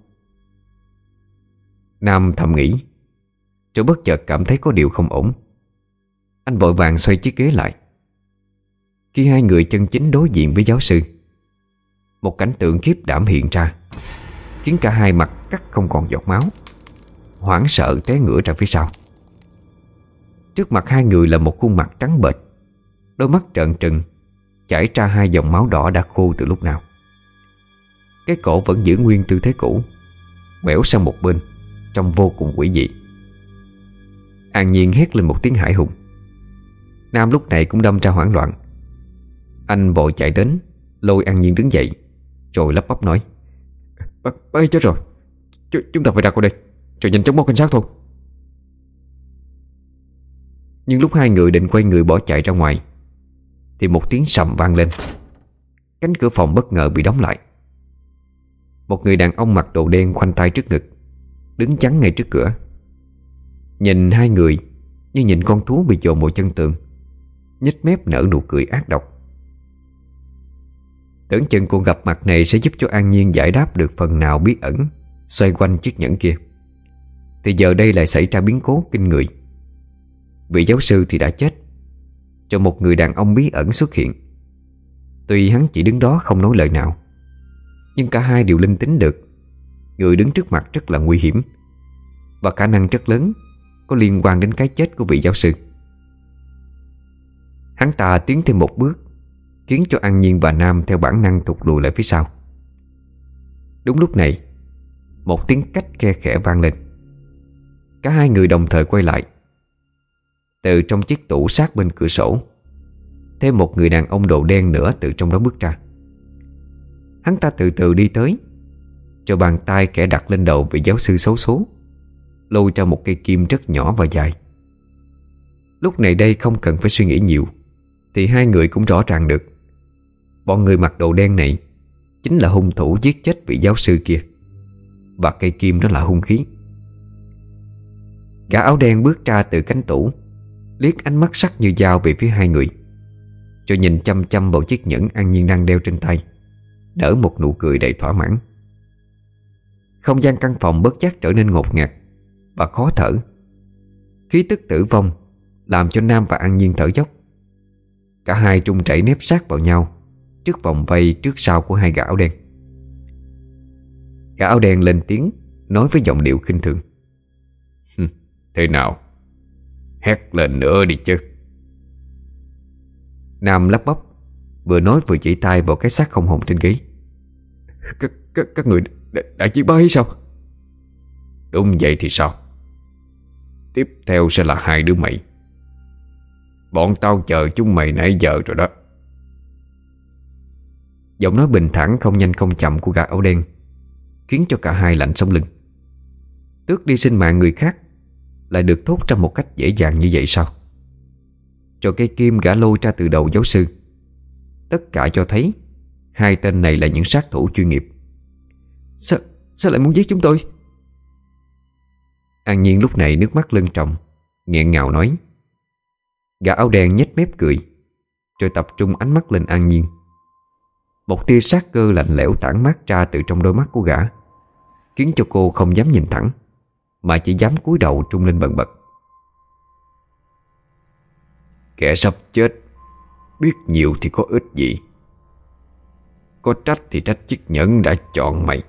Nam thầm nghĩ, rồi bất chợt cảm thấy có điều không ổn. Anh vội vàng xoay chiếc ghế lại. Khi hai người chân chính đối diện với giáo sư, một cảnh tượng khiếp đảm hiện ra, khiến cả hai mặt cắt không còn giọt máu, hoảng sợ té ngửa ra phía sau. Trước mặt hai người là một khuôn mặt trắng bệch, đôi mắt trợn trừng, chảy ra hai dòng máu đỏ đã khô từ lúc nào. Cái cổ vẫn giữ nguyên tư thế cũ, quẻo sang một bên, trông vô cùng quỷ dị. An Nhiên hét lên một tiếng hãi hùng. Nam lúc này cũng đâm ra hoảng loạn. Anh vội chạy đến, lôi An Nhiên đứng dậy, rồi lắp bắp nói: Bác ấy chết rồi, chúng ta phải đặt qua đây, rồi nhanh chóng báo cảnh sát thôi. Nhưng lúc hai người định quay người bỏ chạy ra ngoài, thì một tiếng sầm vang lên. Cánh cửa phòng bất ngờ bị đóng lại. Một người đàn ông mặc đồ đen khoanh tay trước ngực, đứng chắn ngay trước cửa. Nhìn hai người như nhìn con thú bị dồn vào chân tường, nhếch mép nở nụ cười ác độc. Tưởng chừng cuộc gặp mặt này sẽ giúp cho An Nhiên giải đáp được phần nào bí ẩn xoay quanh chiếc nhẫn kia, thì giờ đây lại xảy ra biến cố kinh người. Vị giáo sư thì đã chết, cho một người đàn ông bí ẩn xuất hiện. Tuy hắn chỉ đứng đó không nói lời nào, nhưng cả hai đều linh tính được người đứng trước mặt rất là nguy hiểm, và khả năng rất lớn có liên quan đến cái chết của vị giáo sư. Hắn ta tiến thêm một bước, khiến cho An Nhiên và Nam theo bản năng thụt lùi lại phía sau. Đúng lúc này, một tiếng cách khe khẽ vang lên. Cả hai người đồng thời quay lại. Từ trong chiếc tủ sát bên cửa sổ, thêm một người đàn ông đồ đen nữa từ trong đó bước ra. Hắn ta từ từ đi tới, rồi bàn tay kẻ đặt lên đầu vị giáo sư xấu số, lôi ra một cây kim rất nhỏ và dài. Lúc này đây không cần phải suy nghĩ nhiều, thì hai người cũng rõ ràng được bọn người mặc đồ đen này chính là hung thủ giết chết vị giáo sư kia, và cây kim đó là hung khí. Gã áo đen bước ra từ cánh tủ, liếc ánh mắt sắc như dao về phía hai người, rồi nhìn chăm chăm vào chiếc nhẫn An Nhiên đang đeo trên tay, nở một nụ cười đầy thỏa mãn. Không gian căn phòng bất giác trở nên ngột ngạt và khó thở. Khí tức tử vong làm cho Nam và An Nhiên thở dốc. Cả hai trung chảy nép sát vào nhau trước vòng vây trước sau của hai gã áo đen. Gã áo đen lên tiếng, nói với giọng điệu khinh thường: Thế nào, hét lên nữa đi chứ. Nam lắp bắp, vừa nói vừa chỉ tay vào cái xác không hồn trên ghế. Các người đã giết bác ấy sao? Đúng vậy thì sao? Tiếp theo sẽ là hai đứa mày. Bọn tao chờ chúng mày nãy giờ rồi đó. Giọng nói bình thản không nhanh không chậm của gã áo đen khiến cho cả hai lạnh sống lưng. Tước đi sinh mạng người khác lại được thốt ra một cách dễ dàng như vậy sao? Rồi cây kim gã lôi ra từ đầu giáo sư. Tất cả cho thấy hai tên này là những sát thủ chuyên nghiệp. Sao lại muốn giết chúng tôi? An Nhiên lúc này nước mắt lưng tròng, nghẹn ngào nói. Gã áo đen nhếch mép cười, rồi tập trung ánh mắt lên An Nhiên. Một tia sát cơ lạnh lẽo tản mát ra từ trong đôi mắt của gã, khiến cho cô không dám nhìn thẳng, mà chỉ dám cúi đầu trung lên bần bật. Kẻ sắp chết, biết nhiều thì có ích gì. Có trách thì trách chiếc nhẫn đã chọn mày.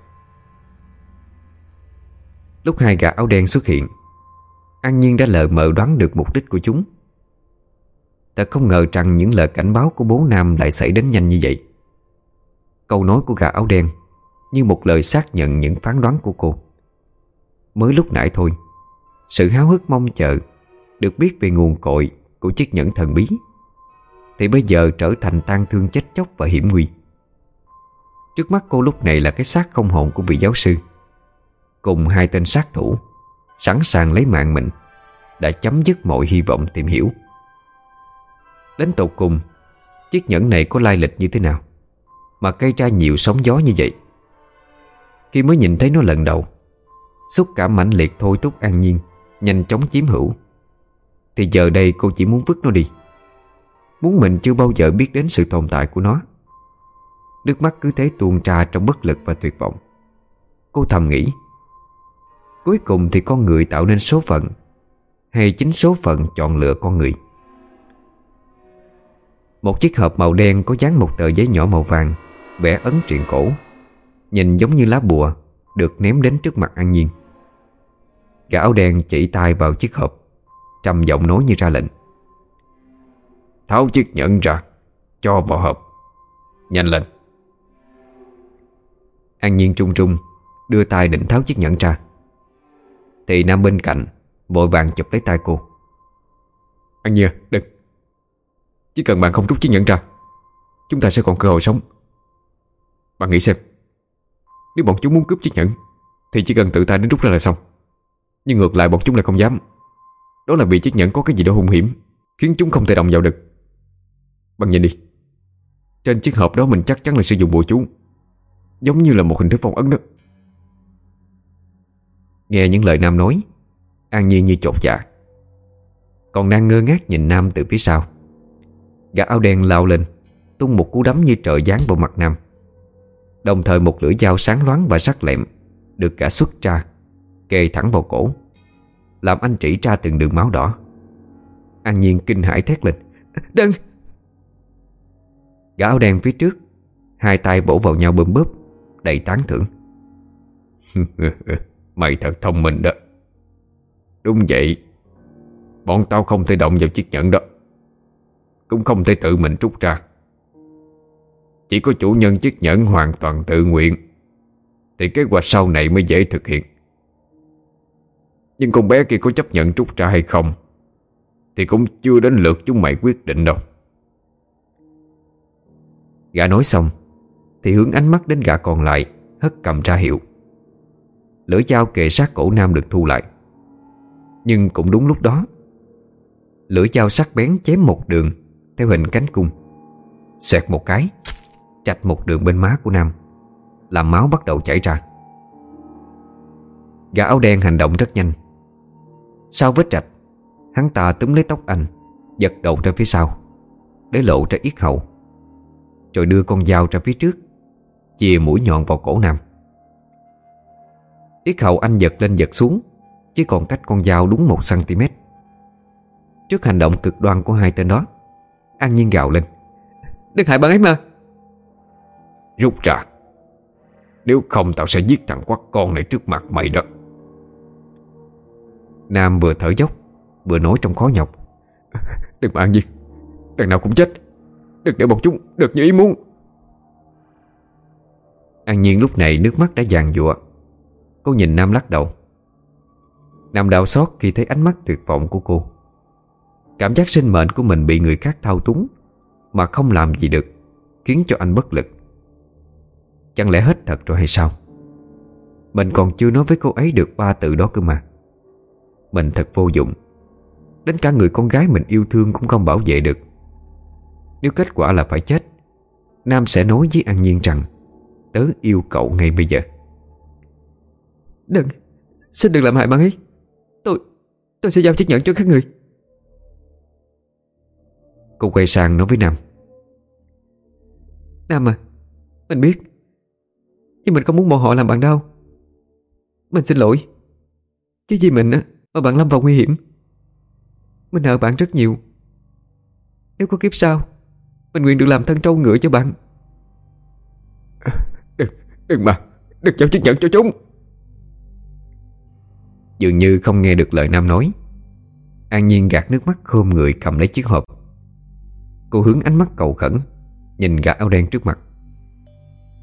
Lúc hai gã áo đen xuất hiện, An Nhiên đã lờ mờ đoán được mục đích của chúng. Thật không ngờ rằng những lời cảnh báo của bố Nam lại xảy đến nhanh như vậy. Câu nói của gã áo đen như một lời xác nhận những phán đoán của cô. Mới lúc nãy thôi, sự háo hức mong chờ được biết về nguồn cội của chiếc nhẫn thần bí thì bây giờ trở thành tang thương chết chóc và hiểm nguy. Trước mắt cô lúc này là cái xác không hồn của vị giáo sư cùng hai tên sát thủ sẵn sàng lấy mạng mình, đã chấm dứt mọi hy vọng tìm hiểu. Đến tột cùng, chiếc nhẫn này có lai lịch như thế nào mà gây ra nhiều sóng gió như vậy? Khi mới nhìn thấy nó lần đầu, xúc cảm mãnh liệt thôi thúc An Nhiên nhanh chóng chiếm hữu. Thì giờ đây cô chỉ muốn vứt nó đi, muốn mình chưa bao giờ biết đến sự tồn tại của nó. Nước mắt cứ thế tuôn ra trong bất lực và tuyệt vọng. Cô thầm nghĩ, cuối cùng thì con người tạo nên số phận, hay chính số phận chọn lựa con người? Một chiếc hộp màu đen có dán một tờ giấy nhỏ màu vàng vẽ ấn truyện cổ, nhìn giống như lá bùa, được ném đến trước mặt An Nhiên. Gã áo đen chỉ tay vào chiếc hộp, trầm giọng nói như ra lệnh: "Tháo chiếc nhẫn ra, cho vào hộp, nhanh lên." An Nhiên trung trung đưa tay định tháo chiếc nhẫn ra, thì Nam bên cạnh vội vàng chụp lấy tay cô. "An Nhiên, đừng! Chỉ cần bạn không rút chiếc nhẫn ra, chúng ta sẽ còn cơ hội sống. Bạn nghĩ xem, nếu bọn chúng muốn cướp chiếc nhẫn thì chỉ cần tự tay đến rút ra là xong. Nhưng ngược lại bọn chúng lại không dám. Đó là vì chiếc nhẫn có cái gì đó hung hiểm, khiến chúng không thể động vào được. Bạn nhìn đi, trên chiếc hộp đó mình chắc chắn là sử dụng bùa chú, giống như là một hình thức phong ấn đó." Nghe những lời Nam nói, An Nhiên như chột dạ, còn đang ngơ ngác nhìn Nam từ phía sau. Gã áo đen lao lên, tung một cú đấm như trời giáng vào mặt Nam. Đồng thời một lưỡi dao sáng loáng và sắc lẹm được gã xuất ra, kề thẳng vào cổ, làm anh rỉ ra từng đường máu đỏ. An Nhiên kinh hãi thét lên: "Đừng!" Gã áo đen phía trước hai tay vỗ vào nhau bơm bóp, đầy tán thưởng: "Mày thật thông minh đó. Đúng vậy, bọn tao không thể động vào chiếc nhẫn đó, cũng không thể tự mình rút ra. Chỉ có chủ nhân chiếc nhẫn hoàn toàn tự nguyện thì kế hoạch sau này mới dễ thực hiện. Nhưng con bé kia có chấp nhận rút ra hay không thì cũng chưa đến lượt chúng mày quyết định đâu." Gã nói xong thì hướng ánh mắt đến gã còn lại, hất cầm ra hiệu. Lưỡi dao kề sát cổ Nam được thu lại. Nhưng cũng đúng lúc đó, lưỡi dao sắc bén chém một đường theo hình cánh cung, xoẹt một cái, rạch một đường bên má của Nam, làm máu bắt đầu chảy ra. Gã áo đen hành động rất nhanh. Sau vết rạch, hắn ta túm lấy tóc anh, giật đầu ra phía sau để lộ ra yết hầu, rồi đưa con dao ra phía trước, chìa mũi nhọn vào cổ Nam. Yết hầu anh giật lên giật xuống, chỉ còn cách con dao đúng 1 cm. Trước hành động cực đoan của hai tên đó, An Nhiên gào lên: "Đừng hại bạn ấy mà!" "Rút ra, nếu không tao sẽ giết thằng quắt con này trước mặt mày đó." Nam vừa thở dốc vừa nói trong khó nhọc: "Đừng mà An Nhiên, đằng nào cũng chết. Đừng để bọn chúng được như ý muốn." An Nhiên lúc này nước mắt đã giàn giụa. Cô nhìn Nam lắc đầu. Nam đau xót khi thấy ánh mắt tuyệt vọng của cô. Cảm giác sinh mệnh của mình bị người khác thao túng mà không làm gì được, khiến cho anh bất lực. Chẳng lẽ hết thật rồi hay sao? Mình còn chưa nói với cô ấy được 3 từ đó cơ mà. Mình thật vô dụng. Đến cả người con gái mình yêu thương cũng không bảo vệ được. Nếu kết quả là phải chết, Nam sẽ nói với An Nhiên rằng tớ yêu cậu ngay bây giờ. "Đừng, xin đừng làm hại bạn ấy. Tôi sẽ giao chiếc nhẫn cho các người." Cô quay sang nói với Nam: "Nam à, mình biết, nhưng mình không muốn bọn họ làm bạn đau. Mình xin lỗi. Chứ vì mình á mà bạn lâm vào nguy hiểm. Mình nợ bạn rất nhiều. Nếu có kiếp sau, mình nguyện được làm thân trâu ngựa cho bạn." Đừng mà, đừng giao chiếc nhẫn cho chúng." Dường như không nghe được lời Nam nói, An Nhiên gạt nước mắt khom người cầm lấy chiếc hộp. Cô hướng ánh mắt cầu khẩn nhìn gã áo đen trước mặt.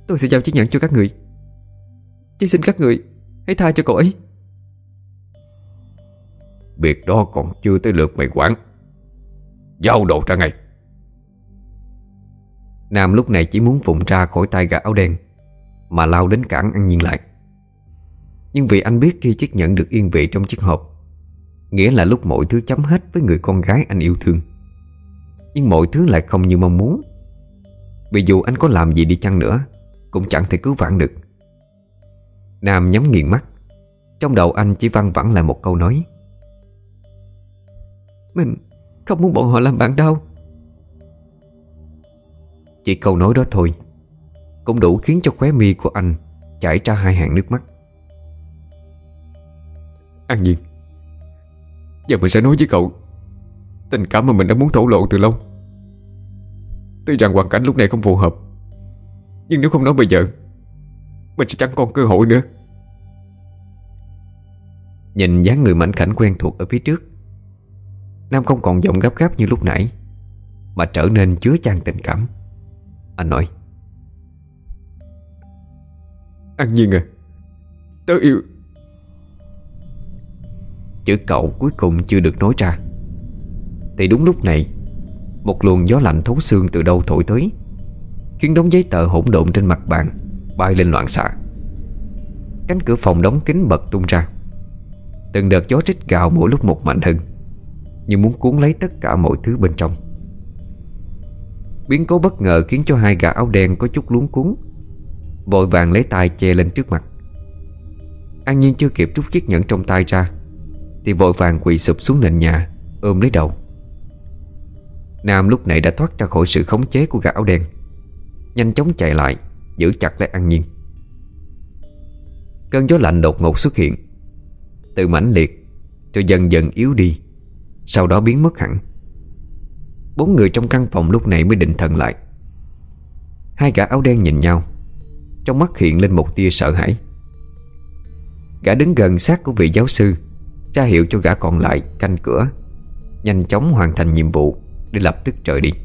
Tôi sẽ giao chiếc nhẫn cho các người. Chỉ xin các người hãy tha cho cậu ấy. Việc đó còn chưa tới lượt mày quản. Giao đồ ra ngay. Nam lúc này chỉ muốn vùng ra khỏi tay gã áo đen mà lao đến cản An Nhiên lại. Nhưng vì anh biết khi chiếc nhẫn được yên vị trong chiếc hộp, nghĩa là lúc mọi thứ chấm hết với người con gái anh yêu thương. Nhưng mọi thứ lại không như mong muốn. Vì dù anh có làm gì đi chăng nữa cũng chẳng thể cứu vãn được. Nam nhắm nghiền mắt. Trong đầu anh chỉ văng vẳng lại một câu nói: Mình không muốn bọn họ làm bạn đau. Chỉ câu nói đó thôi cũng đủ khiến cho khóe mi của anh chảy ra hai hàng nước mắt. An Nhiên, giờ mình sẽ nói với cậu tình cảm mà mình đã muốn thổ lộ từ lâu. Tuy rằng hoàn cảnh lúc này không phù hợp, nhưng nếu không nói bây giờ, mình sẽ chẳng còn cơ hội nữa. Nhìn dáng người mảnh khảnh quen thuộc ở phía trước, Nam không còn giọng gấp gáp như lúc nãy, mà trở nên chứa chan tình cảm. Anh nói: An Nhiên à, tớ yêu. Chữ cậu cuối cùng chưa được nói ra thì đúng lúc này một luồng gió lạnh thấu xương từ đâu thổi tới, khiến đống giấy tờ hỗn độn trên mặt bàn bay lên loạn xạ. Cánh cửa phòng đóng kín bật tung ra. Từng đợt gió rít gào mỗi lúc một mạnh hơn, như muốn cuốn lấy tất cả mọi thứ bên trong. Biến cố bất ngờ khiến cho hai gã áo đen có chút luống cuống, vội vàng lấy tay che lên trước mặt. An Nhiên chưa kịp rút chiếc nhẫn trong tay ra thì vội vàng quỳ sụp xuống nền nhà, ôm lấy đầu. Nam lúc này đã thoát ra khỏi sự khống chế của gã áo đen, nhanh chóng chạy lại giữ chặt lấy An Nhiên. Cơn gió lạnh đột ngột xuất hiện, từ mãnh liệt rồi dần dần yếu đi, sau đó biến mất hẳn. Bốn người trong căn phòng lúc này mới định thần lại. Hai gã áo đen nhìn nhau, trong mắt hiện lên một tia sợ hãi. Gã đứng gần sát của vị giáo sư ra hiệu cho gã còn lại canh cửa nhanh chóng hoàn thành nhiệm vụ để lập tức rời đi.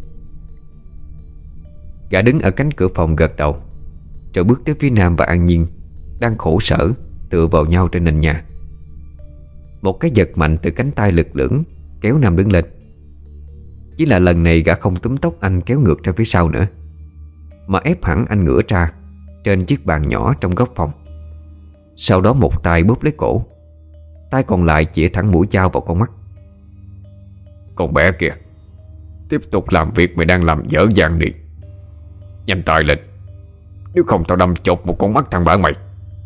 Gã đứng ở cánh cửa phòng gật đầu, rồi bước tới phía Nam và An Nhiên đang khổ sở tựa vào nhau trên nền nhà. Một cái giật mạnh từ cánh tay lực lưỡng kéo Nam đứng lên. Chỉ là lần này gã không túm tóc anh kéo ngược ra phía sau nữa, mà ép hẳn anh ngửa ra trên chiếc bàn nhỏ trong góc phòng. Sau đó một tay bóp lấy cổ, tay còn lại chĩa thẳng mũi dao vào con mắt. Con bé kìa, tiếp tục làm việc mày đang làm dở dang đi. Nhanh tay lên, nếu không tao đâm chột một con mắt thằng bạn mày.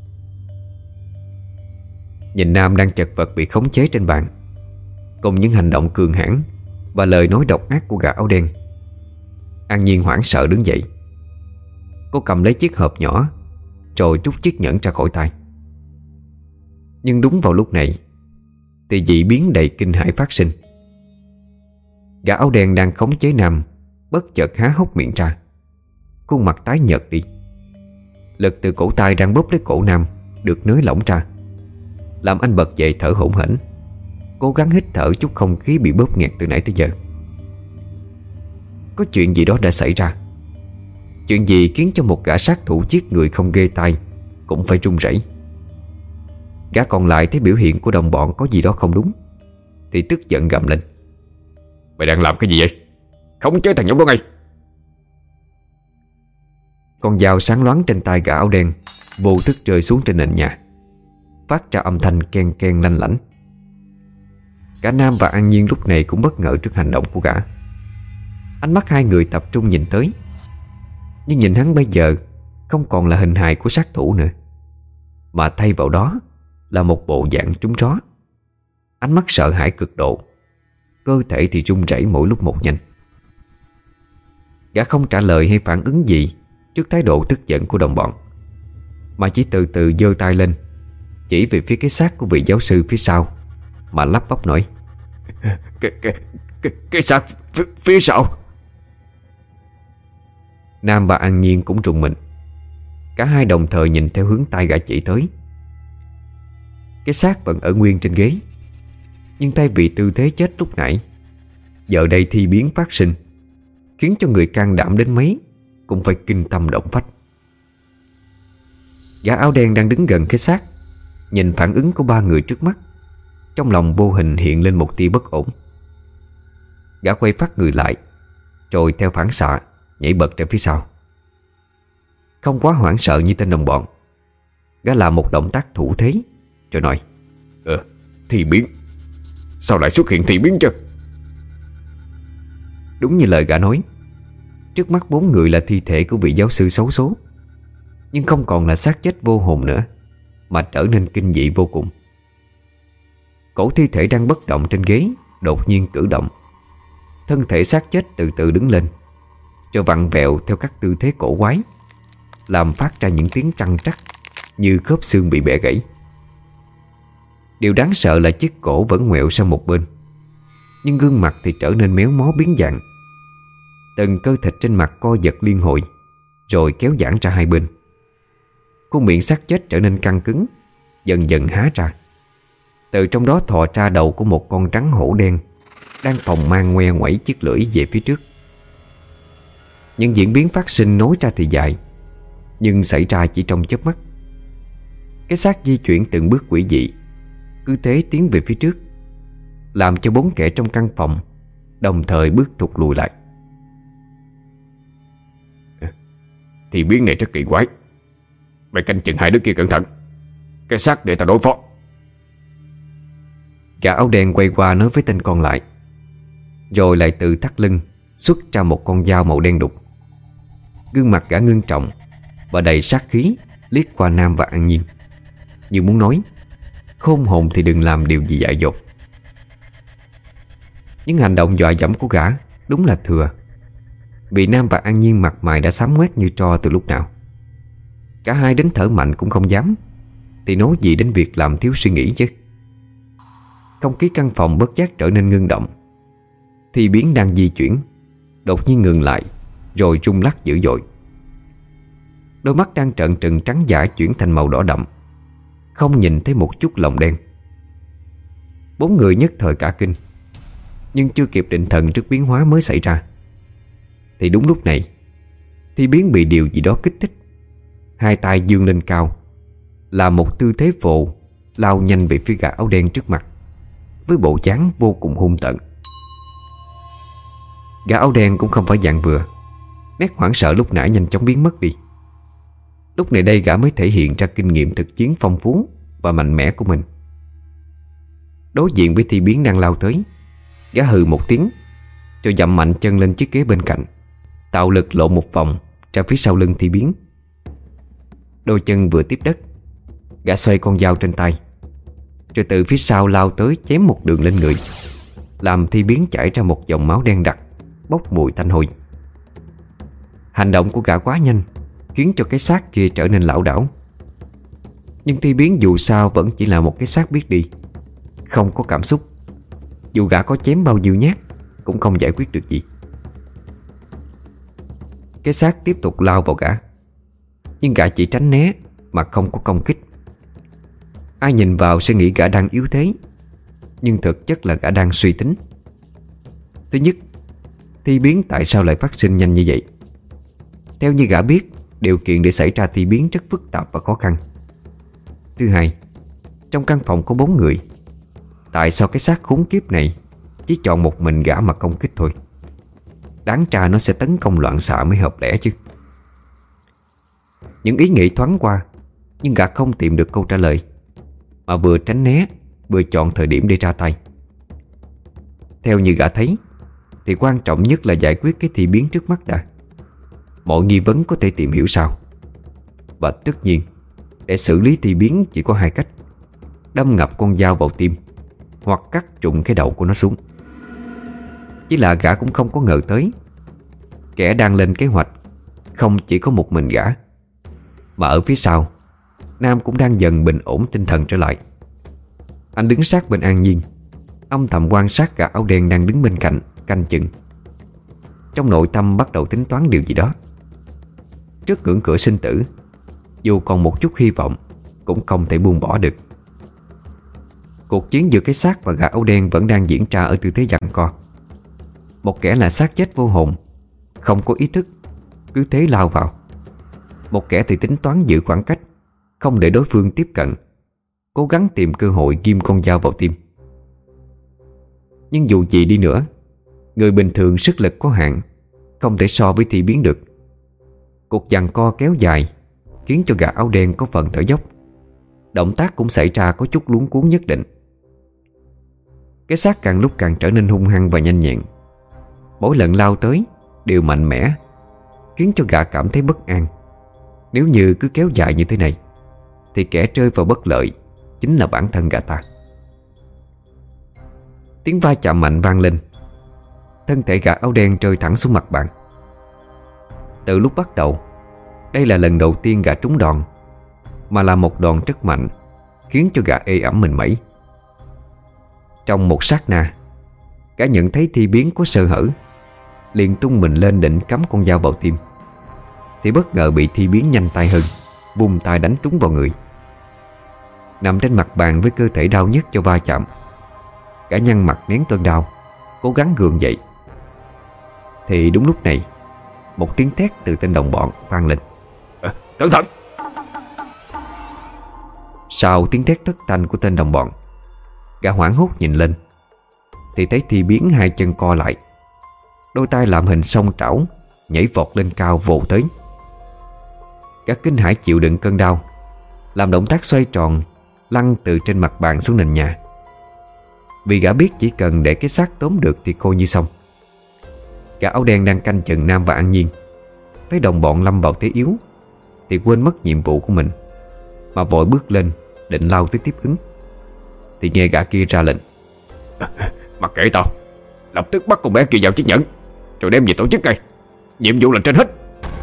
Nhìn Nam đang chật vật bị khống chế trên bàn, cùng những hành động cường hãn và lời nói độc ác của gã áo đen, An Nhiên hoảng sợ đứng dậy. Cô cầm lấy chiếc hộp nhỏ rồi rút chiếc nhẫn ra khỏi tay. Nhưng đúng vào lúc này thì dị biến đầy kinh hãi phát sinh. Gã áo đen đang khống chế Nam bất chợt há hốc miệng ra, khuôn mặt tái nhợt đi. Lực từ cổ tay đang bóp lấy cổ Nam được nới lỏng ra, làm anh bật dậy thở hổn hển, cố gắng hít thở chút không khí bị bóp nghẹt từ nãy tới giờ. Có chuyện gì đó đã xảy ra. Chuyện gì khiến cho một gã sát thủ giết người không ghê tai cũng phải run rẩy. Gã còn lại thấy biểu hiện của đồng bọn có gì đó không đúng thì tức giận gầm lên: Mày đang làm cái gì vậy? Khống chế thằng nhóc đó ngay. Con dao sáng loáng trên tay gã áo đen vô thức rơi xuống trên nền nhà, phát ra âm thanh ken ken lanh lảnh. Cả Nam và An Nhiên lúc này cũng bất ngờ trước hành động của gã. Ánh mắt hai người tập trung nhìn tới, nhưng nhìn hắn bây giờ không còn là hình hài của sát thủ nữa, mà thay vào đó là một bộ dạng trúng gió. Ánh mắt sợ hãi cực độ, cơ thể thì run rẩy mỗi lúc một nhanh. Gã không trả lời hay phản ứng gì trước thái độ tức giận của đồng bọn, mà chỉ từ từ giơ tay lên chỉ về phía cái xác của vị giáo sư phía sau mà lắp bắp nói: Cái xác phía sau. Nam và An Nhiên cũng rùng mình. Cả hai đồng thời nhìn theo hướng tay gã chỉ tới. Cái xác vẫn ở nguyên trên ghế, nhưng thay vì tư thế chết lúc nãy, giờ đây thi biến phát sinh, khiến cho người can đảm đến mấy cũng phải kinh tâm động phách. Gã áo đen đang đứng gần cái xác, nhìn phản ứng của ba người trước mắt, trong lòng vô hình hiện lên một tia bất ổn. Gã quay phát người lại, rồi theo phản xạ nhảy bật ra phía sau. Không quá hoảng sợ như tên đồng bọn, gã làm một động tác thủ thế, rồi nói: Thì biến. Sao lại xuất hiện thì biến chứ? Đúng như lời gã nói, trước mắt bốn người là thi thể của vị giáo sư xấu số, nhưng không còn là xác chết vô hồn nữa, mà trở nên kinh dị vô cùng. Cổ thi thể đang bất động trên ghế đột nhiên cử động. Thân thể xác chết từ từ đứng lên, rồi vặn vẹo theo các tư thế cổ quái, làm phát ra những tiếng trăn trắc như khớp xương bị bẻ gãy. Điều đáng sợ là chiếc cổ vẫn ngoẹo sang một bên, nhưng gương mặt thì trở nên méo mó biến dạng. Từng cơ thịt trên mặt co giật liên hồi, rồi kéo giãn ra hai bên. Khuôn miệng xác chết trở nên căng cứng, dần dần há ra. Từ trong đó thò ra đầu của một con rắn hổ đen đang phồng mang ngoe ngoẩy chiếc lưỡi về phía trước. Những diễn biến phát sinh nối ra thì dài, nhưng xảy ra chỉ trong chớp mắt. Cái xác di chuyển từng bước quỷ dị, cứ thế tiến về phía trước, làm cho bốn kẻ trong căn phòng đồng thời bước thụt lùi lại. Thì biến này rất kỳ quái. Mày canh chừng hai đứa kia cẩn thận, cái xác để tao đối phó. Gã áo đen quay qua nói với tên còn lại, rồi lại từ thắt lưng xuất ra một con dao màu đen đục. Gương mặt gã ngưng trọng và đầy sát khí, liếc qua Nam và An Nhiên, như muốn nói: khôn hồn thì đừng làm điều gì dại dột. Những hành động dọa dẫm của gã đúng là thừa, vì Nam và An Nhiên mặt mày đã xám ngoét như tro từ lúc nào. Cả hai đến thở mạnh cũng không dám, thì nói gì đến việc làm thiếu suy nghĩ chứ. Không khí căn phòng bất giác trở nên ngưng động. Thì biến đang di chuyển đột nhiên ngừng lại, rồi rung lắc dữ dội. Đôi mắt đang trợn trừng trắng dã chuyển thành màu đỏ đậm, không nhìn thấy một chút lồng đen. Bốn người nhất thời cả kinh, nhưng chưa kịp định thần trước biến hóa mới xảy ra, thì đúng lúc này Thi Biến bị điều gì đó kích thích. Hai tay giương lên cao, làm một tư thế vồ, lao nhanh về phía gã áo đen trước mặt, với bộ dáng vô cùng hung tợn. Gã áo đen cũng không phải dạng vừa, nét hoảng sợ lúc nãy nhanh chóng biến mất đi. Lúc này đây gã mới thể hiện ra kinh nghiệm thực chiến phong phú và mạnh mẽ của mình. Đối diện với Thi Biến đang lao tới, gã hừ một tiếng, rồi dậm mạnh chân lên chiếc ghế bên cạnh, tạo lực lộ một vòng ra phía sau lưng Thi Biến. Đôi chân vừa tiếp đất, gã xoay con dao trên tay, rồi từ phía sau lao tới chém một đường lên người, làm Thi Biến chảy ra một dòng máu đen đặc, bốc mùi tanh hôi. Hành động của gã quá nhanh, khiến cho cái xác kia trở nên lảo đảo. Nhưng Thi Biến dù sao vẫn chỉ là một cái xác biết đi, không có cảm xúc. Dù gã có chém bao nhiêu nhát cũng không giải quyết được gì. Cái xác tiếp tục lao vào gã, nhưng gã chỉ tránh né mà không có công kích. Ai nhìn vào sẽ nghĩ gã đang yếu thế, nhưng thực chất là gã đang suy tính. Thứ nhất, Thi Biến tại sao lại phát sinh nhanh như vậy? Theo như gã biết, điều kiện để xảy ra thi biến rất phức tạp và khó khăn. Thứ hai, trong căn phòng có 4 người, tại sao cái xác khốn kiếp này chỉ chọn một mình gã mà công kích thôi? Đáng ra nó sẽ tấn công loạn xạ mới hợp lẽ chứ. Những ý nghĩ thoáng qua, nhưng gã không tìm được câu trả lời, mà vừa tránh né vừa chọn thời điểm để ra tay. Theo như gã thấy, thì quan trọng nhất là giải quyết cái thi biến trước mắt đã. Mọi nghi vấn có thể tìm hiểu sau. Và tất nhiên, để xử lý thi biến chỉ có hai cách: đâm ngập con dao vào tim, hoặc cắt trụng cái đầu của nó xuống. Chỉ là gã cũng không có ngờ tới, kẻ đang lên kế hoạch không chỉ có một mình gã, mà ở phía sau, Nam cũng đang dần bình ổn tinh thần trở lại. Anh đứng sát bên An Nhiên, âm thầm quan sát gã áo đen đang đứng bên cạnh canh chừng. Trong nội tâm bắt đầu tính toán điều gì đó. Trước ngưỡng cửa sinh tử, dù còn một chút hy vọng cũng không thể buông bỏ được. Cuộc chiến giữa cái xác và gã áo đen vẫn đang diễn ra ở tư thế giằng co. Một kẻ là xác chết vô hồn, không có ý thức, cứ thế lao vào. Một kẻ thì tính toán giữ khoảng cách, không để đối phương tiếp cận, cố gắng tìm cơ hội ghim con dao vào tim. Nhưng dù gì đi nữa, người bình thường sức lực có hạn, không thể so với Thi Biến được. Cuộc giằng co kéo dài khiến cho gã áo đen có phần thở dốc. Động tác cũng xảy ra có chút luống cuống nhất định. Cái xác càng lúc càng trở nên hung hăng và nhanh nhẹn. Mỗi lần lao tới đều mạnh mẽ, khiến cho gã cảm thấy bất an. Nếu như cứ kéo dài như thế này thì kẻ rơi vào bất lợi chính là bản thân gã ta. Tiếng va chạm mạnh vang lên. Thân thể gã áo đen rơi thẳng xuống mặt bàn. Từ lúc bắt đầu, đây là lần đầu tiên gã trúng đòn, mà là một đòn rất mạnh, khiến cho gã ê ẩm mình mẩy. Trong một sát na, gã nhận thấy Thi Biến có sơ hở, liền tung mình lên định cắm con dao vào tim, thì bất ngờ bị Thi Biến nhanh tay hơn, vung tay đánh trúng vào người. Nằm trên mặt bàn với cơ thể đau nhức do va chạm, gã nhăn mặt nén cơn đau, cố gắng gượng dậy. Thì đúng lúc này, một tiếng thét từ tên đồng bọn vang lên. Cẩn thận! Sau tiếng thét thất thanh của tên đồng bọn, gã hoảng hốt nhìn lên thì thấy Thi Biến hai chân co lại, đôi tay làm hình song trảo, nhảy vọt lên cao vồ tới. Gã kinh hãi chịu đựng cơn đau, làm động tác xoay tròn, lăn từ trên mặt bàn xuống nền nhà. Vì gã biết chỉ cần để cái xác tóm được thì coi như xong. Gã áo đen đang canh chừng Nam và An Nhiên, thấy đồng bọn lâm vào thế yếu thì quên mất nhiệm vụ của mình, mà vội bước lên định lao tới tiếp ứng. Thì nghe gã kia ra lệnh. Mặc kệ tao, lập tức bắt con bé kia vào chiếc nhẫn, rồi đem về tổ chức ngay. Nhiệm vụ là trên hết.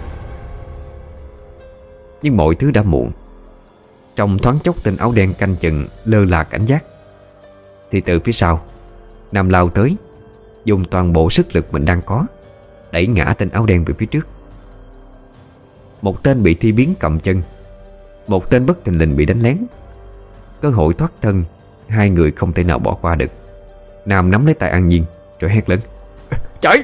Nhưng mọi thứ đã muộn. Trong thoáng chốc tên áo đen canh chừng lơ là cảnh giác, thì từ phía sau Nam lao tới, dùng toàn bộ sức lực mình đang có đẩy ngã tên áo đen về phía trước. Một tên bị Thi Biến cầm chân, một tên bất thình lình bị đánh lén. Cơ hội thoát thân hai người không thể nào bỏ qua được. Nam nắm lấy tay An Nhiên rồi hét lớn. Chạy!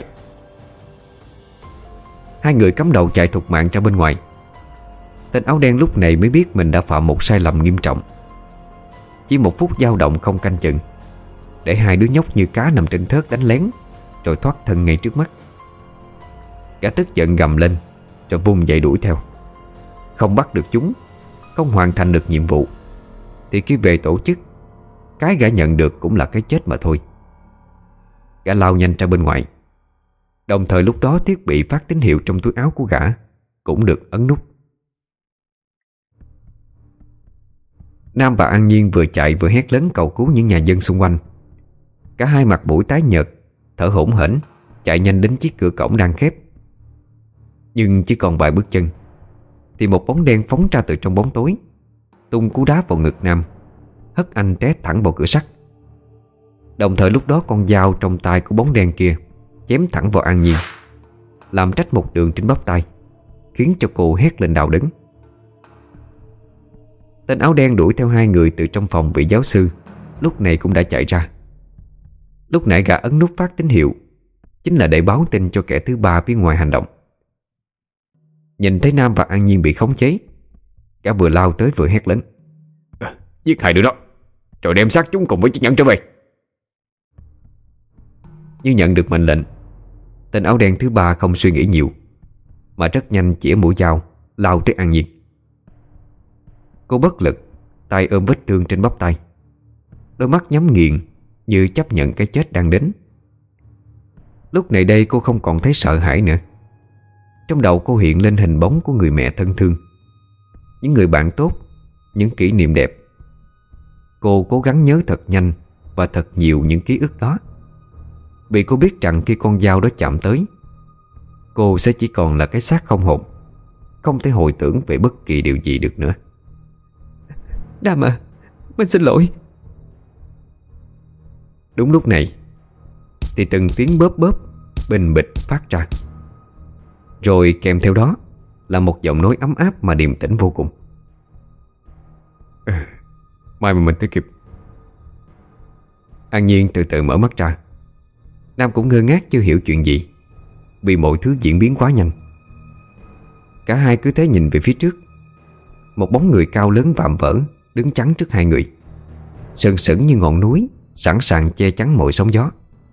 Hai người cắm đầu chạy thục mạng ra bên ngoài. Tên áo đen lúc này mới biết mình đã phạm một sai lầm nghiêm trọng. Chỉ một phút dao động không canh chừng, để hai đứa nhóc như cá nằm trên thớt đánh lén, rồi thoát thân ngay trước mắt. Gã tức giận gầm lên, rồi vung dậy đuổi theo. Không bắt được chúng, không hoàn thành được nhiệm vụ, thì khi về tổ chức, cái gã nhận được cũng là cái chết mà thôi. Gã lao nhanh ra bên ngoài. Đồng thời lúc đó thiết bị phát tín hiệu trong túi áo của gã cũng được ấn nút. Nam và An Nhiên vừa chạy vừa hét lớn cầu cứu những nhà dân xung quanh. Cả hai mặt mũi tái nhợt, thở hổn hển, chạy nhanh đến chiếc cửa cổng đang khép. Nhưng chỉ còn vài bước chân thì một bóng đen phóng ra từ trong bóng tối, tung cú đá vào ngực Nam, hất anh té thẳng vào cửa sắt. Đồng thời lúc đó con dao trong tay của bóng đen kia chém thẳng vào An Nhiên, làm rách một đường trên bắp tay, khiến cho cô hét lên đau đớn. Tên áo đen đuổi theo hai người từ trong phòng vị giáo sư lúc này cũng đã chạy ra. Lúc nãy gã ấn nút phát tín hiệu chính là để báo tin cho kẻ thứ ba phía ngoài hành động. Nhìn thấy Nam và An Nhiên bị khống chế, gã vừa lao tới vừa hét lớn. Giết hai đứa đó, rồi đem xác chúng cùng với chiếc nhẫn trở về. Như nhận được mệnh lệnh, tên áo đen thứ ba không suy nghĩ nhiều, mà rất nhanh chĩa mũi dao lao tới An Nhiên. Cô bất lực, tay ôm vết thương trên bắp tay, đôi mắt nhắm nghiền như chấp nhận cái chết đang đến. Lúc này đây cô không còn thấy sợ hãi nữa. Trong đầu cô hiện lên hình bóng của người mẹ thân thương, những người bạn tốt, những kỷ niệm đẹp. Cô cố gắng nhớ thật nhanh và thật nhiều những ký ức đó, vì cô biết rằng khi con dao đó chạm tới, cô sẽ chỉ còn là cái xác không hồn, không thể hồi tưởng về bất kỳ điều gì được nữa. Đam à, mình xin lỗi. Đúng lúc này thì từng tiếng bóp bóp, bình bịch phát ra, rồi kèm theo đó là một giọng nói ấm áp mà điềm tĩnh vô cùng. May mà mình tới kịp. An Nhiên từ từ mở mắt ra. Nam cũng ngơ ngác chưa hiểu chuyện gì, vì mọi thứ diễn biến quá nhanh. Cả hai cứ thế nhìn về phía trước. một bóng người cao lớn vạm vỡ đứng chắn trước hai người, sừng sững như ngọn núi, sẵn sàng che chắn mọi sóng gió.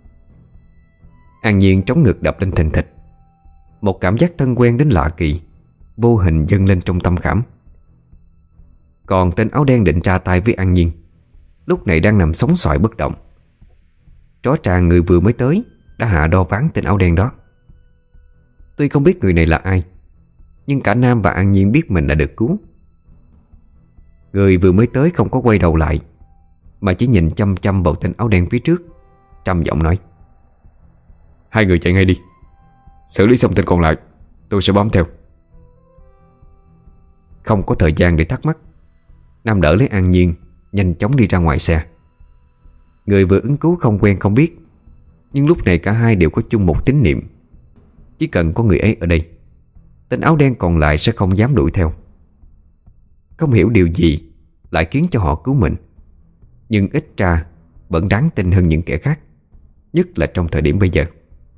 An Nhiên trống ngực đập lên thình thịch. Một cảm giác thân quen đến lạ kỳ vô hình dâng lên trong tâm khảm. Còn tên áo đen định ra tay với An Nhiên lúc này đang nằm sóng xoài bất động. Rõ ràng người vừa mới tới đã hạ đo ván tên áo đen đó. Tuy không biết người này là ai, nhưng cả Nam và An Nhiên biết mình đã được cứu. Người vừa mới tới không có quay đầu lại, mà chỉ nhìn chăm chăm vào tên áo đen phía trước, trầm giọng nói: Hai người chạy ngay đi. Xử lý xong tên còn lại, tôi sẽ bám theo. Không có thời gian để thắc mắc, Nam đỡ lấy An Nhiên, nhanh chóng đi ra ngoài xe. Người vừa ứng cứu không quen không biết, nhưng lúc này cả hai đều có chung một tín niệm: chỉ cần có người ấy ở đây, tên áo đen còn lại sẽ không dám đuổi theo. Không hiểu điều gì lại khiến cho họ cứu mình, nhưng ít ra vẫn đáng tin hơn những kẻ khác, nhất là trong thời điểm bây giờ.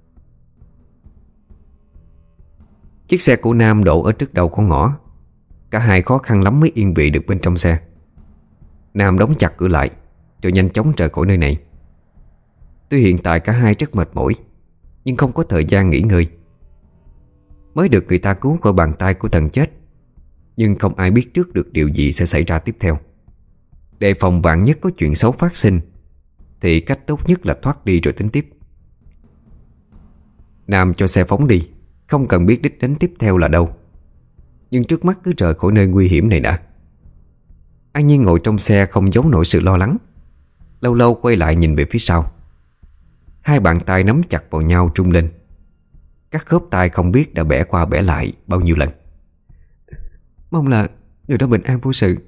Chiếc xe của Nam đổ ở trước đầu con ngõ. Cả hai khó khăn lắm mới yên vị được bên trong xe. Nam đóng chặt cửa lại rồi nhanh chóng rời khỏi nơi này. Tuy hiện tại cả hai rất mệt mỏi, nhưng không có thời gian nghỉ ngơi. Mới được người ta cứu khỏi bàn tay của thần chết, nhưng không ai biết trước được điều gì sẽ xảy ra tiếp theo. Đề phòng vạn nhất có chuyện xấu phát sinh, thì cách tốt nhất là thoát đi rồi tính tiếp. Nam cho xe phóng đi, không cần biết đích đến tiếp theo là đâu, nhưng trước mắt cứ rời khỏi nơi nguy hiểm này đã. An Nhiên ngồi trong xe không giấu nổi sự lo lắng, lâu lâu quay lại nhìn về phía sau. Hai bàn tay nắm chặt vào nhau trung lên. Các khớp tay không biết đã bẻ qua bẻ lại bao nhiêu lần. Mong là người đó bình an vô sự.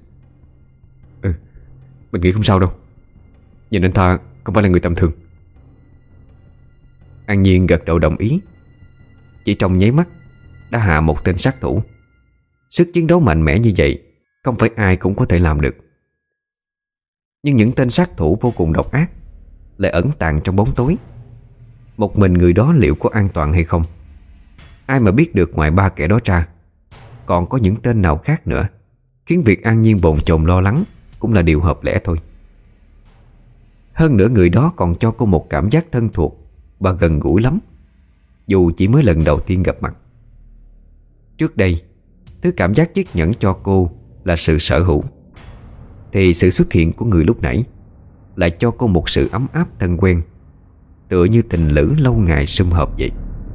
Mình nghĩ không sao đâu. Nhìn anh ta không phải là người tầm thường. An Nhiên gật đầu đồng ý. Chỉ trong nháy mắt đã hạ một tên sát thủ. Sức chiến đấu mạnh mẽ như vậy không phải ai cũng có thể làm được. Nhưng những tên sát thủ vô cùng độc ác lại ẩn tàng trong bóng tối. Một mình người đó liệu có an toàn hay không? Ai mà biết được ngoài ba kẻ đó ra, còn có những tên nào khác nữa, khiến việc An Nhiên bồn chồn lo lắng cũng là điều hợp lẽ thôi. Hơn nữa người đó còn cho cô một cảm giác thân thuộc và gần gũi lắm, dù chỉ mới lần đầu tiên gặp mặt. Trước đây, thứ cảm giác chiếc nhẫn cho cô là sự sở hữu, thì sự xuất hiện của người lúc nãy lại cho cô một sự ấm áp thân quen, tựa như tình lữ lâu ngày sum họp vậy.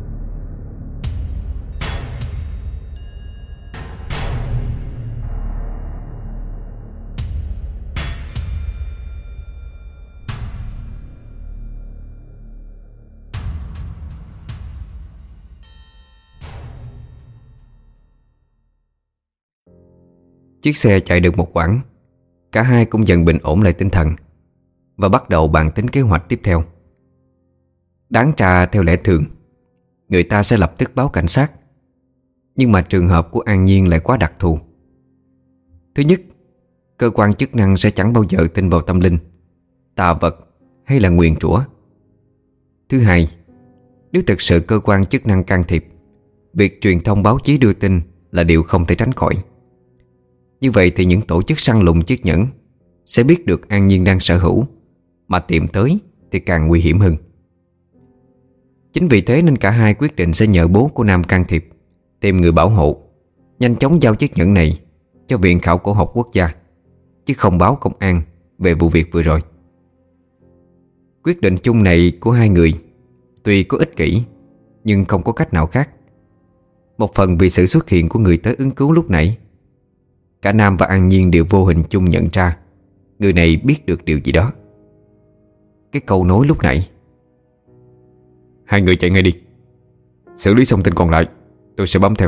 Chiếc xe chạy được một quãng, cả hai cũng dần bình ổn lại tinh thần và bắt đầu bàn tính kế hoạch tiếp theo. Đáng ra theo lẽ thường, người ta sẽ lập tức báo cảnh sát, nhưng mà trường hợp của An Nhiên lại quá đặc thù. Thứ nhất, cơ quan chức năng sẽ chẳng bao giờ tin vào tâm linh, tà vật hay là nguyền rủa. Thứ hai, nếu thực sự cơ quan chức năng can thiệp, việc truyền thông báo chí đưa tin là điều không thể tránh khỏi. Như vậy thì những tổ chức săn lùng chiếc nhẫn sẽ biết được An Nhiên đang sở hữu, mà tìm tới thì càng nguy hiểm hơn. Chính vì thế nên cả hai quyết định sẽ nhờ bố của Nam can thiệp, tìm người bảo hộ, nhanh chóng giao chiếc nhẫn này cho Viện Khảo cổ học quốc gia, chứ không báo công an về vụ việc vừa rồi. Quyết định chung này của hai người tuy có ích kỷ, nhưng không có cách nào khác. Một phần vì sự xuất hiện của người tới ứng cứu lúc nãy, cả Nam và An Nhiên đều vô hình chung nhận ra người này biết được điều gì đó. Cái câu nói lúc nãy: Hai người chạy ngay đi. Xử lý xong tên còn lại, tôi sẽ bám theo.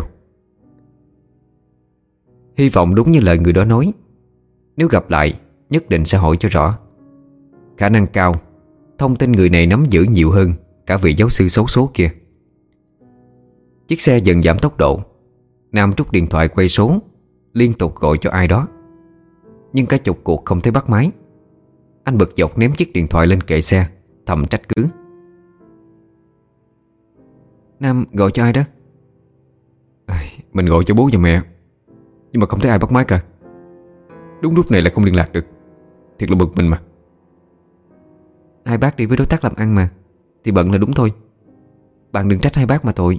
Hy vọng đúng như lời người đó nói. Nếu gặp lại nhất định sẽ hỏi cho rõ. Khả năng cao thông tin người này nắm giữ nhiều hơn cả vị giáo sư xấu số kia. Chiếc xe dần giảm tốc độ. Nam rút điện thoại quay số, liên tục gọi cho ai đó, nhưng cả chục cuộc không thấy bắt máy. Anh bực dọc ném chiếc điện thoại lên kệ xe, thầm trách cứ: Nam gọi cho ai đó? Mình gọi cho bố và mẹ, nhưng mà không thấy ai bắt máy cả. Đúng lúc này lại không liên lạc được, thiệt là bực mình mà. Hai bác đi với đối tác làm ăn mà, thì bận là đúng thôi. Bạn đừng trách hai bác mà tội.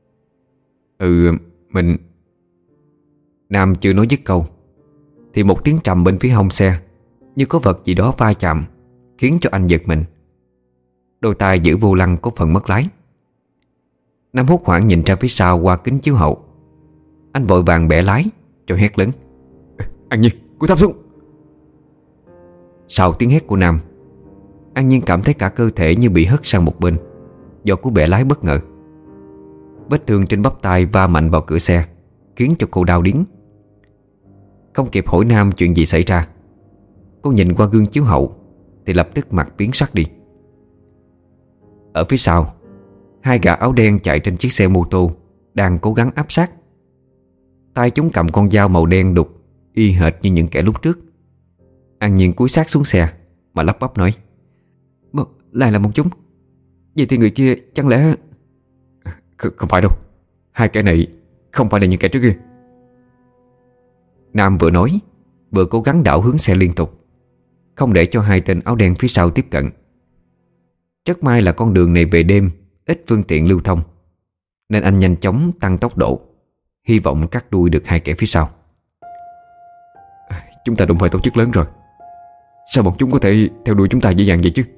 Mình... Nam chưa nói dứt câu thì một tiếng trầm bên phía hông xe, như có vật gì đó va chạm, khiến cho anh giật mình. Đôi tay giữ vô lăng có phần mất lái. Nam hốt hoảng nhìn ra phía sau qua kính chiếu hậu. Anh vội vàng bẻ lái rồi hét lớn: An Nhiên, cúi thấp xuống. Sau tiếng hét của Nam, An Nhiên cảm thấy cả cơ thể như bị hất sang một bên do cú bẻ lái bất ngờ. Vết thương trên bắp tay va mạnh vào cửa xe, khiến cho cô đau điếng. Không kịp hỏi Nam chuyện gì xảy ra, cô nhìn qua gương chiếu hậu thì lập tức mặt biến sắc đi. Ở phía sau, hai gã áo đen chạy trên chiếc xe mô tô đang cố gắng áp sát. Tay chúng cầm con dao màu đen đục, y hệt như những kẻ lúc trước. An Nhiên cúi sát xuống xe mà lắp bắp nói: Lại là một chúng. Vậy thì người kia chẳng lẽ... Không phải đâu, hai kẻ này không phải là những kẻ trước kia. Nam vừa nói vừa cố gắng đảo hướng xe liên tục, không để cho hai tên áo đen phía sau tiếp cận. Rất may là con đường này về đêm ít phương tiện lưu thông, nên anh nhanh chóng tăng tốc độ, hy vọng cắt đuôi được hai kẻ phía sau. Chúng ta đụng phải tổ chức lớn rồi, sao bọn chúng có thể theo đuôi chúng ta dễ dàng vậy chứ?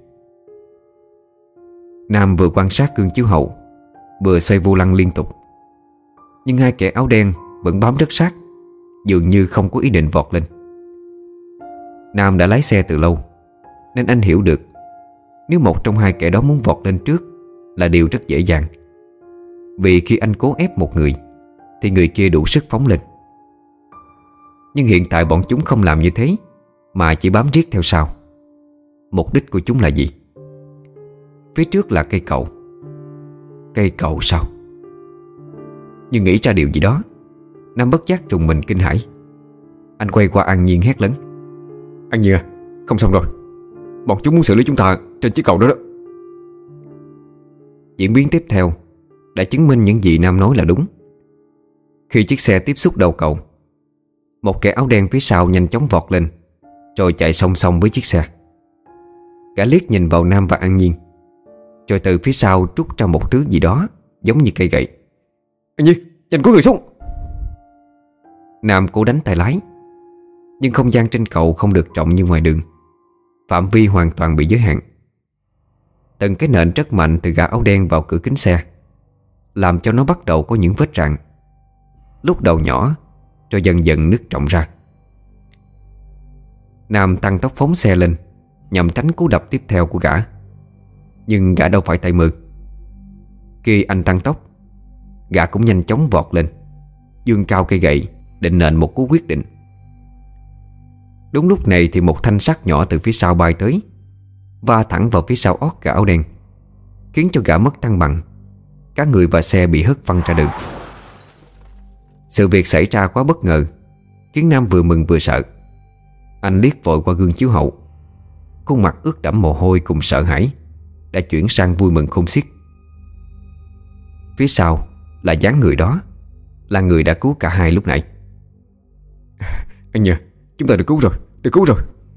Nam vừa quan sát gương chiếu hậu, vừa xoay vô lăng liên tục. Nhưng hai kẻ áo đen vẫn bám rất sát, dường như không có ý định vọt lên. Nam đã lái xe từ lâu, nên anh hiểu được nếu một trong hai kẻ đó muốn vọt lên trước là điều rất dễ dàng. Vì khi anh cố ép một người thì người kia đủ sức phóng lên. Nhưng hiện tại bọn chúng không làm như thế, mà chỉ bám riết theo sau. Mục đích của chúng là gì? Phía trước là cây cầu. Cây cầu sao? Nhưng nghĩ ra điều gì đó, Nam bất giác trùng mình kinh hãi. Anh quay qua An Nhiên hét lớn: An Nhiên à, không xong rồi. Bọn chúng muốn xử lý chúng ta trên chiếc cầu đó đó. Diễn biến tiếp theo đã chứng minh những gì Nam nói là đúng. Khi chiếc xe tiếp xúc đầu cầu, một kẻ áo đen phía sau nhanh chóng vọt lên, rồi chạy song song với chiếc xe. Gã liếc nhìn vào Nam và An Nhiên, rồi từ phía sau trút ra một thứ gì đó giống như cây gậy. An Nhiên, nhanh cúi người xuống. Nam cố đánh tay lái, nhưng không gian trên cầu không được rộng như ngoài đường, phạm vi hoàn toàn bị giới hạn. Từng cái nện rất mạnh từ gã áo đen vào cửa kính xe, làm cho nó bắt đầu có những vết rạn, lúc đầu nhỏ rồi dần dần nứt rộng ra. Nam tăng tốc phóng xe lên nhằm tránh cú đập tiếp theo của gã. Nhưng gã đâu phải tay mơ. Khi anh tăng tốc, gã cũng nhanh chóng vọt lên, giương cao cây gậy định nện một cú quyết định. Đúng lúc này thì một thanh sắt nhỏ từ phía sau bay tới, va thẳng vào phía sau ót gã áo đen, khiến cho gã mất thăng bằng. Cả người và xe bị hất văng ra đường. Sự việc xảy ra quá bất ngờ, khiến Nam vừa mừng vừa sợ. Anh liếc vội qua gương chiếu hậu, khuôn mặt ướt đẫm mồ hôi cùng sợ hãi đã chuyển sang vui mừng khôn xiết. Phía sau là dáng người đó, là người đã cứu cả hai lúc nãy. Anh Nhiên, chúng ta được cứu rồi, được cứu rồi.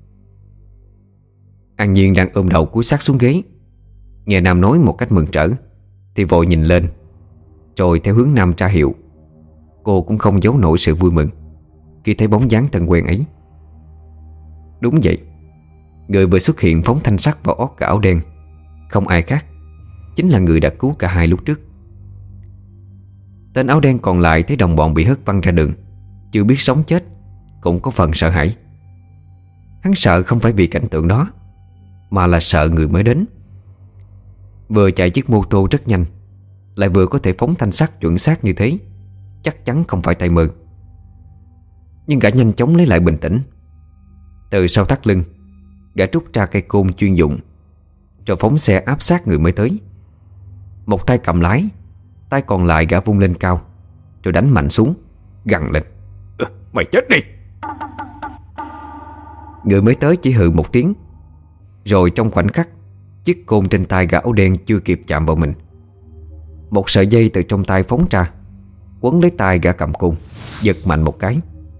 An Nhiên đang ôm đầu cúi sát xuống ghế, nghe Nam nói một cách mừng rỡ thì vội nhìn lên, rồi theo hướng Nam tra hiệu. Cô cũng không giấu nổi sự vui mừng khi thấy bóng dáng thân quen ấy. Đúng vậy, người vừa xuất hiện phóng thanh sắt vào ót cả áo đen không ai khác, chính là người đã cứu cả hai lúc trước. Tên áo đen còn lại thấy đồng bọn bị hất văng ra đường, chưa biết sống chết, cũng có phần sợ hãi. Hắn sợ không phải vì cảnh tượng đó, mà là sợ người mới đến. Vừa chạy chiếc mô tô rất nhanh, lại vừa có thể phóng thanh sắt chuẩn xác như thế, chắc chắn không phải tay mơ. Nhưng gã nhanh chóng lấy lại bình tĩnh. Từ sau thắt lưng, gã rút ra cây côn chuyên dụng, rồi phóng xe áp sát người mới tới. Một tay cầm lái, tay còn lại gã vung lên cao, rồi đánh mạnh xuống, gằn lên: Mày chết đi! Người mới tới chỉ hừ một tiếng, rồi trong khoảnh khắc, chiếc côn trên tay gã áo đen chưa kịp chạm vào mình, một sợi dây từ trong tay phóng ra, quấn lấy tay gã cầm côn, giật mạnh một cái.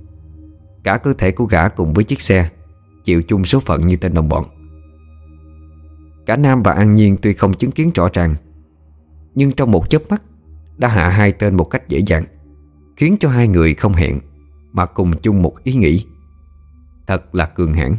Cả cơ thể của gã cùng với chiếc xe chịu chung số phận như tên đồng bọn. Cả Nam và An Nhiên tuy không chứng kiến rõ ràng, nhưng trong một chớp mắt đã hạ hai tên một cách dễ dàng, khiến cho hai người không hẹn mà cùng chung một ý nghĩ. Thật là cường hãn.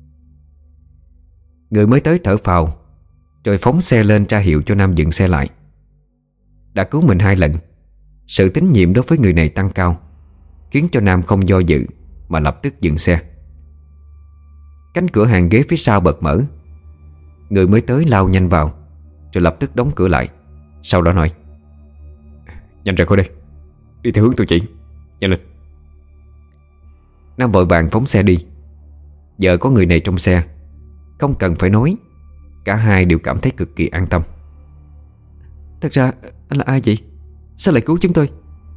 Người mới tới thở phào, rồi phóng xe lên ra hiệu cho Nam dừng xe lại. Đã cứu mình hai lần, sự tín nhiệm đối với người này tăng cao, khiến cho Nam không do dự mà lập tức dừng xe. Cánh cửa hàng ghế phía sau bật mở. Người mới tới lao nhanh vào, rồi lập tức đóng cửa lại. Sau đó nói: Nhanh ra khỏi đây, đi theo hướng tôi chỉ. Nhanh lên. Nam vội vàng phóng xe đi. Giờ có người này trong xe, không cần phải nói, cả hai đều cảm thấy cực kỳ an tâm. Thật ra anh là ai vậy? Sao lại cứu chúng tôi?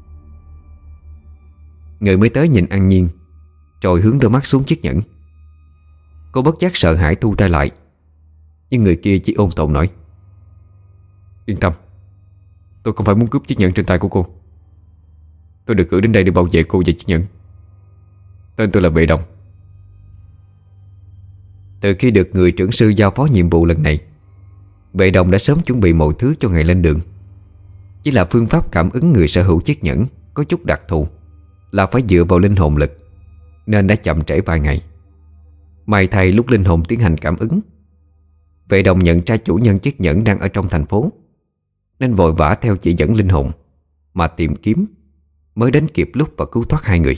Người mới tới nhìn An Nhiên, rồi hướng đôi mắt xuống chiếc nhẫn. Cô bất giác sợ hãi thu tay lại, nhưng người kia chỉ ôn tồn nói: Yên tâm, tôi không phải muốn cướp chiếc nhẫn trên tay của cô. Tôi được cử đến đây để bảo vệ cô và chiếc nhẫn. Tên tôi là Vệ Đồng. Từ khi được người trưởng sư giao phó nhiệm vụ lần này, Vệ Đồng đã sớm chuẩn bị mọi thứ cho ngày lên đường. Chỉ là phương pháp cảm ứng người sở hữu chiếc nhẫn có chút đặc thù, là phải dựa vào linh hồn lực, nên đã chậm trễ vài ngày. May thay lúc linh hồn tiến hành cảm ứng, Vệ Đồng nhận ra chủ nhân chiếc nhẫn đang ở trong thành phố, nên vội vã theo chỉ dẫn linh hồn mà tìm kiếm, mới đến kịp lúc và cứu thoát hai người.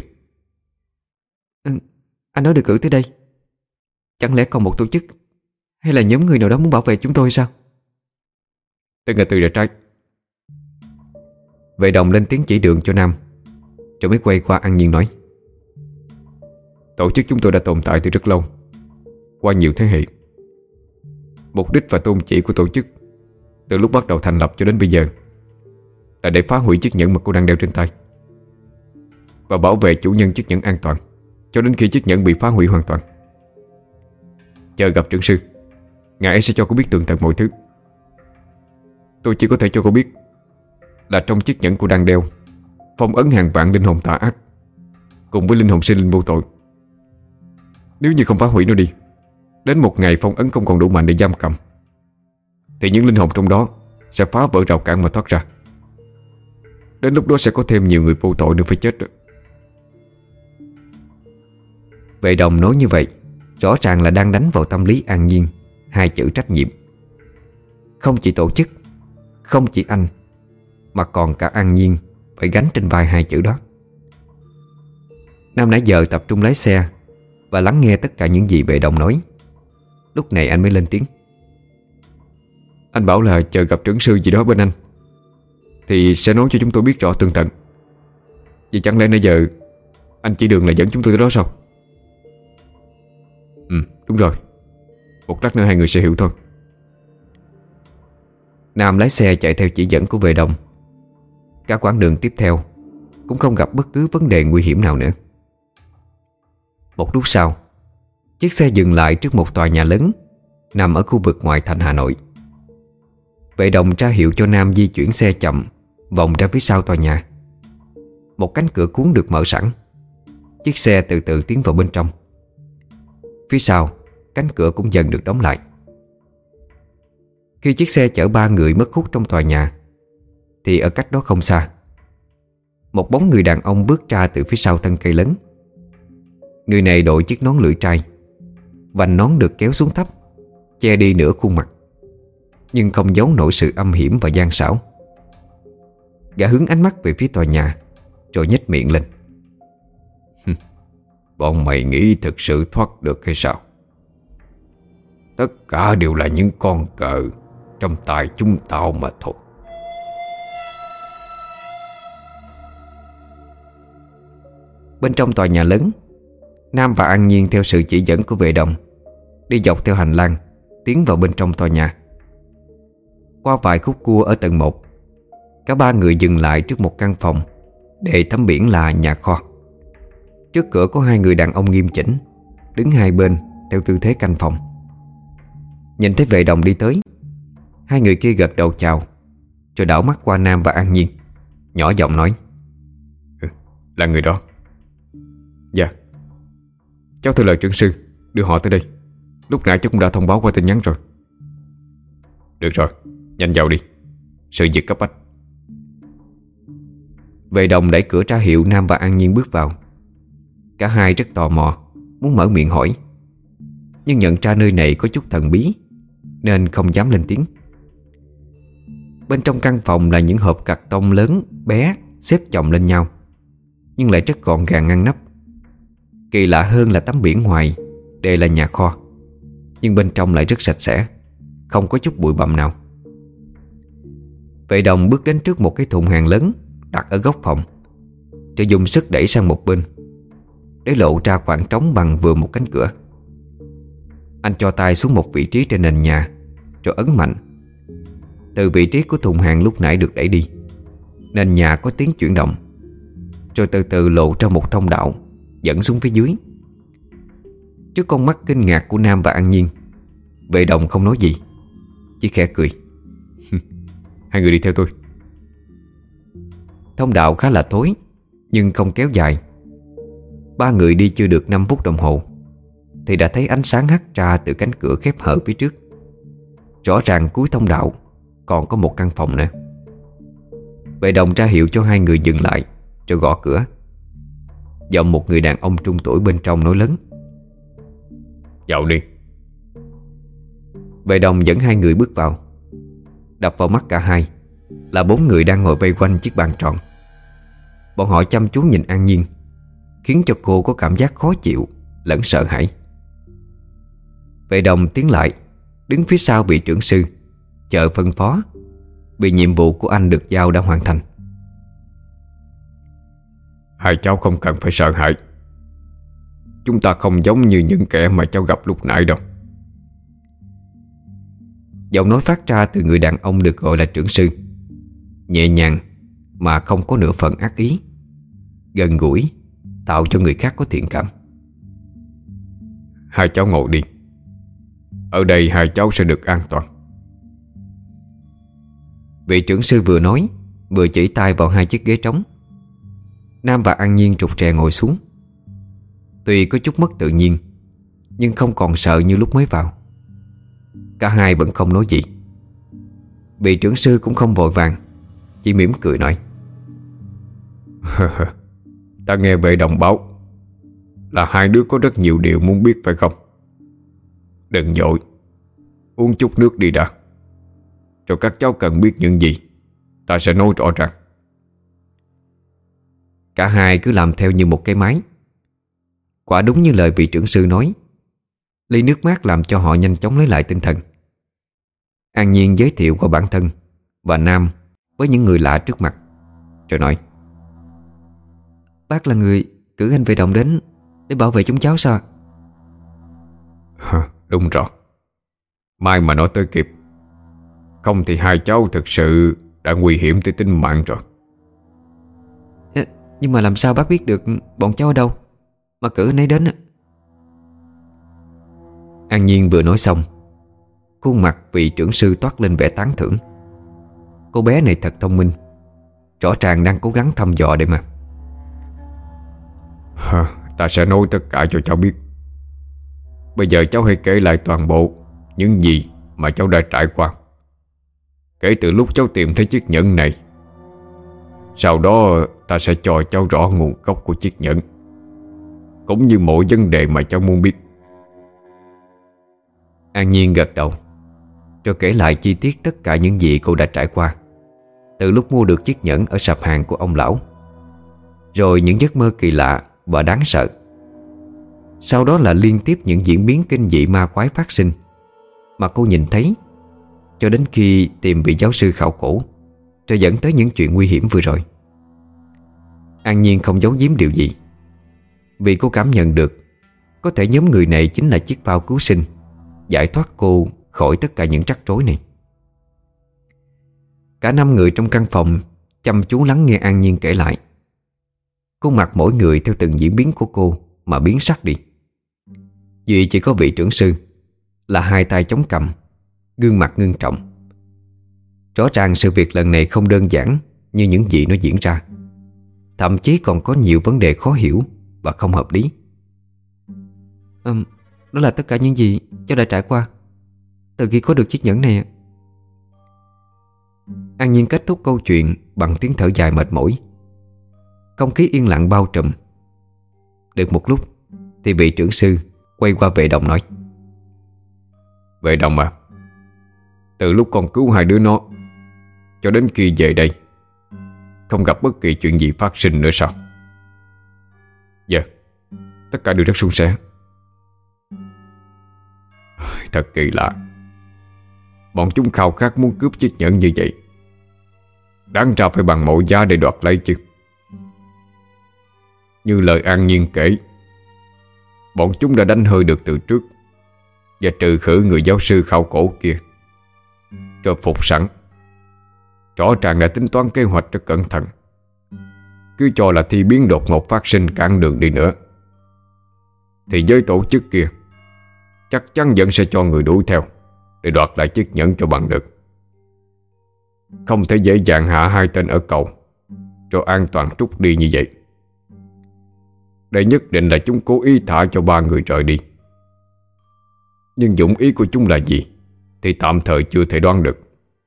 Anh nói được cử tới đây, chẳng lẽ còn một tổ chức hay là nhóm người nào đó muốn bảo vệ chúng tôi sao? Tên là Từ Rạch Trai. Vệ Đồng lên tiếng chỉ đường cho Nam, rồi mới quay qua An Nhiên nói: Tổ chức chúng tôi đã tồn tại từ rất lâu, qua nhiều thế hệ. Mục đích và tôn chỉ của tổ chức từ lúc bắt đầu thành lập cho đến bây giờ là để phá hủy chiếc nhẫn mà cô đang đeo trên tay, và bảo vệ chủ nhân chiếc nhẫn an toàn cho đến khi chiếc nhẫn bị phá hủy hoàn toàn. Chờ gặp trưởng sư, ngài ấy sẽ cho cô biết tường tận mọi thứ. Tôi chỉ có thể cho cô biết là trong chiếc nhẫn cô đang đeo phong ấn hàng vạn linh hồn tà ác, cùng với linh hồn sinh linh vô tội. Nếu như không phá hủy nó đi, đến một ngày phong ấn không còn đủ mạnh để giam cầm, thì những linh hồn trong đó sẽ phá vỡ rào cản mà thoát ra. Đến lúc đó sẽ có thêm nhiều người vô tội nữa phải chết rồi. Vệ Đồng nói như vậy rõ ràng là đang đánh vào tâm lý An Nhiên hai chữ trách nhiệm. Không chỉ tổ chức, không chỉ anh, mà còn cả An Nhiên phải gánh trên vai hai chữ đó. Nam nãy giờ tập trung lái xe và lắng nghe tất cả những gì Vệ Đồng nói. Lúc này anh mới lên tiếng: Anh bảo là chờ gặp trưởng sư gì đó bên anh thì sẽ nói cho chúng tôi biết rõ tường tận. Vậy chẳng lẽ nãy giờ anh chỉ đường là dẫn chúng tôi tới đó sao? Đúng rồi, một lát nữa hai người sẽ hiểu thôi. Nam lái xe chạy theo chỉ dẫn của Vệ Đồng. Cả quãng đường tiếp theo cũng không gặp bất cứ vấn đề nguy hiểm nào nữa. Một lúc sau, chiếc xe dừng lại trước một tòa nhà lớn nằm ở khu vực ngoại thành Hà Nội. Vệ Đồng ra hiệu cho Nam di chuyển xe chậm vòng ra phía sau tòa nhà. Một cánh cửa cuốn được mở sẵn. Chiếc xe từ từ tiến vào bên trong. Phía sau, cánh cửa cũng dần được đóng lại. Khi chiếc xe chở ba người mất hút trong tòa nhà, thì ở cách đó không xa, một bóng người đàn ông bước ra từ phía sau thân cây lớn. Người này đội chiếc nón lưỡi trai, vành nón được kéo xuống thấp, che đi nửa khuôn mặt, nhưng không giấu nổi sự âm hiểm và gian xảo. Gã hướng ánh mắt về phía tòa nhà, rồi nhếch miệng lên: Bọn mày nghĩ thực sự thoát được hay sao? Tất cả đều là những con cờ trong tay chúng tao mà thôi. Bên trong tòa nhà lớn, Nam và An Nhiên theo sự chỉ dẫn của Vệ Đồng đi dọc theo hành lang tiến vào bên trong tòa nhà. Qua vài khúc cua ở tầng 1, cả ba người dừng lại trước một căn phòng để tấm biển là nhà kho. Trước cửa có hai người đàn ông nghiêm chỉnh đứng hai bên theo tư thế canh phòng. Nhìn thấy Vệ Đồng đi tới, hai người kia gật đầu chào, rồi đảo mắt qua Nam và An Nhiên, nhỏ giọng nói: Là người đó. Dạ, Cháu theo lời trưởng sư đưa họ tới đây. Lúc nãy cháu cũng đã thông báo qua tin nhắn rồi. Được rồi, nhanh vào đi, sự việc cấp bách. Vệ đồng đẩy cửa ra hiệu Nam và An Nhiên bước vào. Cả hai rất tò mò, muốn mở miệng hỏi, nhưng nhận ra nơi này có chút thần bí nên không dám lên tiếng. Bên trong căn phòng là những hộp cạc tông lớn, bé xếp chồng lên nhau, nhưng lại rất gọn gàng ngăn nắp. Kỳ lạ hơn là tấm biển ngoài đây là nhà kho, nhưng bên trong lại rất sạch sẽ, không có chút bụi bặm nào. Vệ đồng bước đến trước một cái thùng hàng lớn đặt ở góc phòng, rồi dùng sức đẩy sang một bên để lộ ra khoảng trống bằng vừa một cánh cửa. Anh cho tay xuống một vị trí trên nền nhà, rồi ấn mạnh. Từ vị trí của thùng hàng lúc nãy được đẩy đi, nền nhà có tiếng chuyển động, rồi từ từ lộ ra một thông đạo dẫn xuống phía dưới. Trước con mắt kinh ngạc của Nam và An Nhiên, vệ đồng không nói gì, chỉ khẽ cười. Hai người đi theo tôi. Thông đạo khá là tối, nhưng không kéo dài. Ba người đi chưa được 5 phút đồng hồ thì đã thấy ánh sáng hắt ra từ cánh cửa khép hở phía trước. Rõ ràng cuối thông đạo còn có một căn phòng nữa. Vệ đồng ra hiệu cho hai người dừng lại, rồi gõ cửa. Giọng một người đàn ông trung tuổi bên trong nói lớn: Vào đi. Vệ đồng dẫn hai người bước vào. Đập vào mắt cả hai là 4 người đang ngồi vây quanh chiếc bàn tròn. Bọn họ chăm chú nhìn An Nhiên, khiến cho cô có cảm giác khó chịu lẫn sợ hãi. Vệ đồng tiến lại, đứng phía sau vị trưởng sư, chờ phân phó, vì nhiệm vụ của anh được giao đã hoàn thành. Hai cháu không cần phải sợ hãi. Chúng ta không giống như những kẻ mà cháu gặp lúc nãy đâu. Giọng nói phát ra từ người đàn ông được gọi là trưởng sư, nhẹ nhàng mà không có nửa phần ác ý, gần gũi, tạo cho người khác có thiện cảm. Hai cháu ngồi đi. Ở đây hai cháu sẽ được an toàn. Vị trưởng sư vừa nói vừa chỉ tay vào hai chiếc ghế trống. Nam và An Nhiên rụt rè ngồi xuống. Tuy có chút mất tự nhiên, nhưng không còn sợ như lúc mới vào. Cả hai vẫn không nói gì. Vị trưởng sư cũng không vội vàng, chỉ mỉm cười nói: Ta nghe vệ đồng báo là hai đứa có rất nhiều điều muốn biết phải không? Đừng vội, uống chút nước đi đã, rồi các cháu cần biết những gì ta sẽ nói rõ ràng. Cả hai cứ làm theo như một cái máy. Quả đúng như lời vị trưởng sư nói, ly nước mát làm cho họ nhanh chóng lấy lại tinh thần. An Nhiên giới thiệu qua bản thân và Nam với những người lạ trước mặt, rồi nói: Bác là người cử anh vệ đồng đến để bảo vệ chúng cháu sao? Đúng rồi. Mai mà nói tới kịp, không thì hai cháu thực sự đã nguy hiểm tới tính mạng rồi. Nhưng mà làm sao bác biết được bọn cháu ở đâu mà cử anh ấy đến? An Nhiên vừa nói xong, khuôn mặt vị trưởng sư toát lên vẻ tán thưởng. Cô bé này thật thông minh, rõ ràng đang cố gắng thăm dò đây mà. Ta sẽ nói tất cả cho cháu biết. Bây giờ cháu hãy kể lại toàn bộ những gì mà cháu đã trải qua, kể từ lúc cháu tìm thấy chiếc nhẫn này. Sau đó ta sẽ cho cháu rõ nguồn gốc của chiếc nhẫn, cũng như mọi vấn đề mà cháu muốn biết. An Nhiên gật đầu, rồi kể lại chi tiết tất cả những gì cô đã trải qua, từ lúc mua được chiếc nhẫn ở sạp hàng của ông lão, rồi những giấc mơ kỳ lạ và đáng sợ. Sau đó là liên tiếp những diễn biến kinh dị ma quái phát sinh mà cô nhìn thấy, cho đến khi tìm vị giáo sư khảo cổ, rồi dẫn tới những chuyện nguy hiểm vừa rồi. An Nhiên không giấu giếm điều gì, vì cô cảm nhận được có thể nhóm người này chính là chiếc phao cứu sinh, giải thoát cô khỏi tất cả những rắc rối này. Cả 5 người trong căn phòng chăm chú lắng nghe An Nhiên kể lại. Khuôn mặt mỗi người theo từng diễn biến của cô mà biến sắc đi. Duy chỉ có vị trưởng sư là hai tay chống cằm, gương mặt ngưng trọng. Rõ ràng sự việc lần này không đơn giản như những gì nó diễn ra, thậm chí còn có nhiều vấn đề khó hiểu và không hợp lý. Đó là tất cả những gì cháu đã trải qua từ khi có được chiếc nhẫn này. An Nhiên kết thúc câu chuyện bằng tiếng thở dài mệt mỏi. Không khí yên lặng bao trùm. Được một lúc thì vị trưởng sư quay qua vệ đồng nói: Vệ đồng à, từ lúc con cứu hai đứa nó cho đến khi về đây, không gặp bất kỳ chuyện gì phát sinh nữa sao? Dạ, tất cả đều rất suôn sẻ. Thật kỳ lạ, bọn chúng khao khát muốn cướp chiếc nhẫn như vậy, đáng ra phải bằng mọi giá để đoạt lấy chứ. Như lời An Nhiên kể, bọn chúng đã đánh hơi được từ trước và trừ khử người giáo sư khảo cổ kia, rồi phục sẵn. Rõ ràng đã tính toán kế hoạch rất cẩn thận. Cứ cho là thi biến đột ngột phát sinh cản đường đi nữa, thì với tổ chức kia chắc chắn vẫn sẽ cho người đuổi theo để đoạt lại chiếc nhẫn cho bằng được. Không thể dễ dàng hạ hai tên ở cầu rồi an toàn trút đi như vậy. Đây nhất định là chúng cố ý thả cho ba người rời đi. Nhưng dụng ý của chúng là gì thì tạm thời chưa thể đoán được.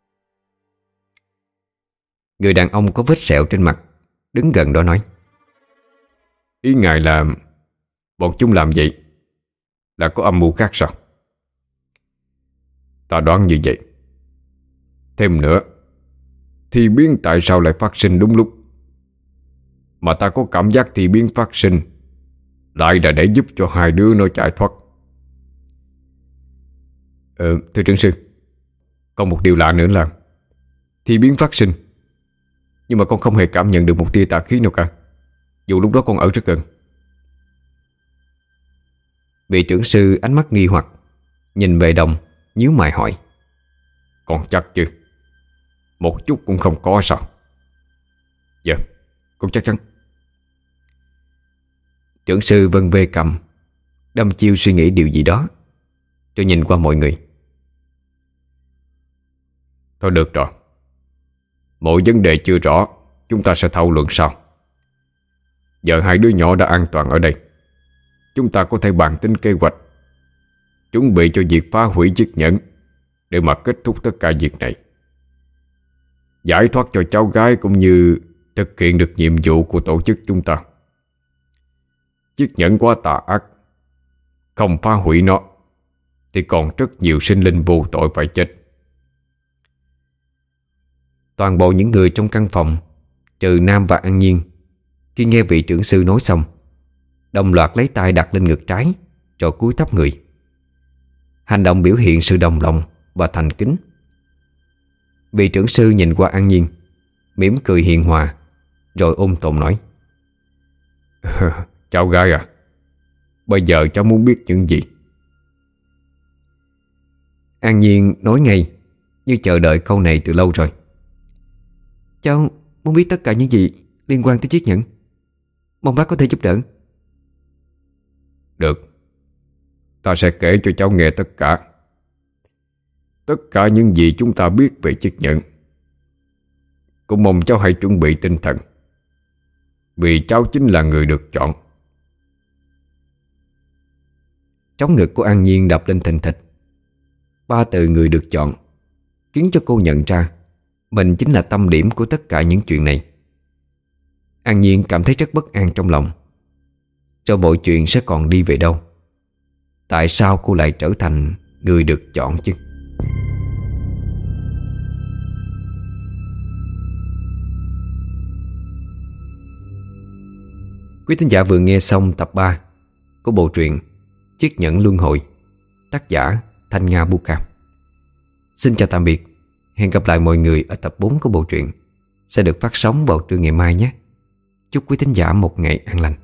Người đàn ông có vết sẹo trên mặt đứng gần đó nói: Ý ngài là bọn chúng làm vậy là có âm mưu khác sao? Ta đoán như vậy. Thêm nữa, thi biến tại sao lại phát sinh đúng lúc? Mà ta có cảm giác thi biến phát sinh lại là để giúp cho hai đứa nó chạy thoát. Thưa trưởng sư, còn một điều lạ nữa là thi biến phát sinh, nhưng mà con không hề cảm nhận được một tia tà khí nào cả, dù lúc đó con ở rất gần. Vị trưởng sư ánh mắt nghi hoặc nhìn về đồng, nhíu mày hỏi: Con chắc chứ? Một chút cũng không có sao? Dạ, con chắc chắn. Trưởng sư vân vê cầm, đăm chiêu suy nghĩ điều gì đó, rồi nhìn qua mọi người: Thôi được rồi, mọi vấn đề chưa rõ chúng ta sẽ thảo luận sau. Giờ hai đứa nhỏ đã an toàn ở đây, chúng ta có thể bàn tính kế hoạch, chuẩn bị cho việc phá hủy chiếc nhẫn để mà kết thúc tất cả việc này, giải thoát cho cháu gái cũng như thực hiện được nhiệm vụ của tổ chức chúng ta. Chiếc nhẫn quá tà ác, không phá hủy nó thì còn rất nhiều sinh linh vô tội phải chết. Toàn bộ những người trong căn phòng, trừ Nam và An Nhiên, khi nghe vị trưởng sư nói xong, đồng loạt lấy tay đặt lên ngực trái, rồi cúi thấp người. Hành động biểu hiện sự đồng lòng và thành kính. Vị trưởng sư nhìn qua An Nhiên, mỉm cười hiền hòa, rồi ôm tồn nói: Cháu gái à, bây giờ cháu muốn biết những gì? An Nhiên nói ngay, như chờ đợi câu này từ lâu rồi: Cháu muốn biết tất cả những gì liên quan tới chiếc nhẫn. Mong bác có thể giúp đỡ. Được, ta sẽ kể cho cháu nghe tất cả. Tất cả những gì chúng ta biết về chiếc nhẫn. Cũng mong cháu hãy chuẩn bị tinh thần, vì cháu chính là người được chọn. Trống ngực của An Nhiên đập lên thình thịch. Ba từ người được chọn khiến cho cô nhận ra mình chính là tâm điểm của tất cả những chuyện này. An Nhiên cảm thấy rất bất an trong lòng. Cho mọi chuyện sẽ còn đi về đâu? Tại sao cô lại trở thành người được chọn chứ? Quý thính giả vừa nghe xong tập 3 của bộ truyện Chiếc nhẫn luân hồi, tác giả Thanh Nga Buka. Xin chào tạm biệt. Hẹn gặp lại mọi người ở tập 4 của bộ truyện sẽ được phát sóng vào trưa ngày mai nhé. Chúc quý thính giả một ngày an lành.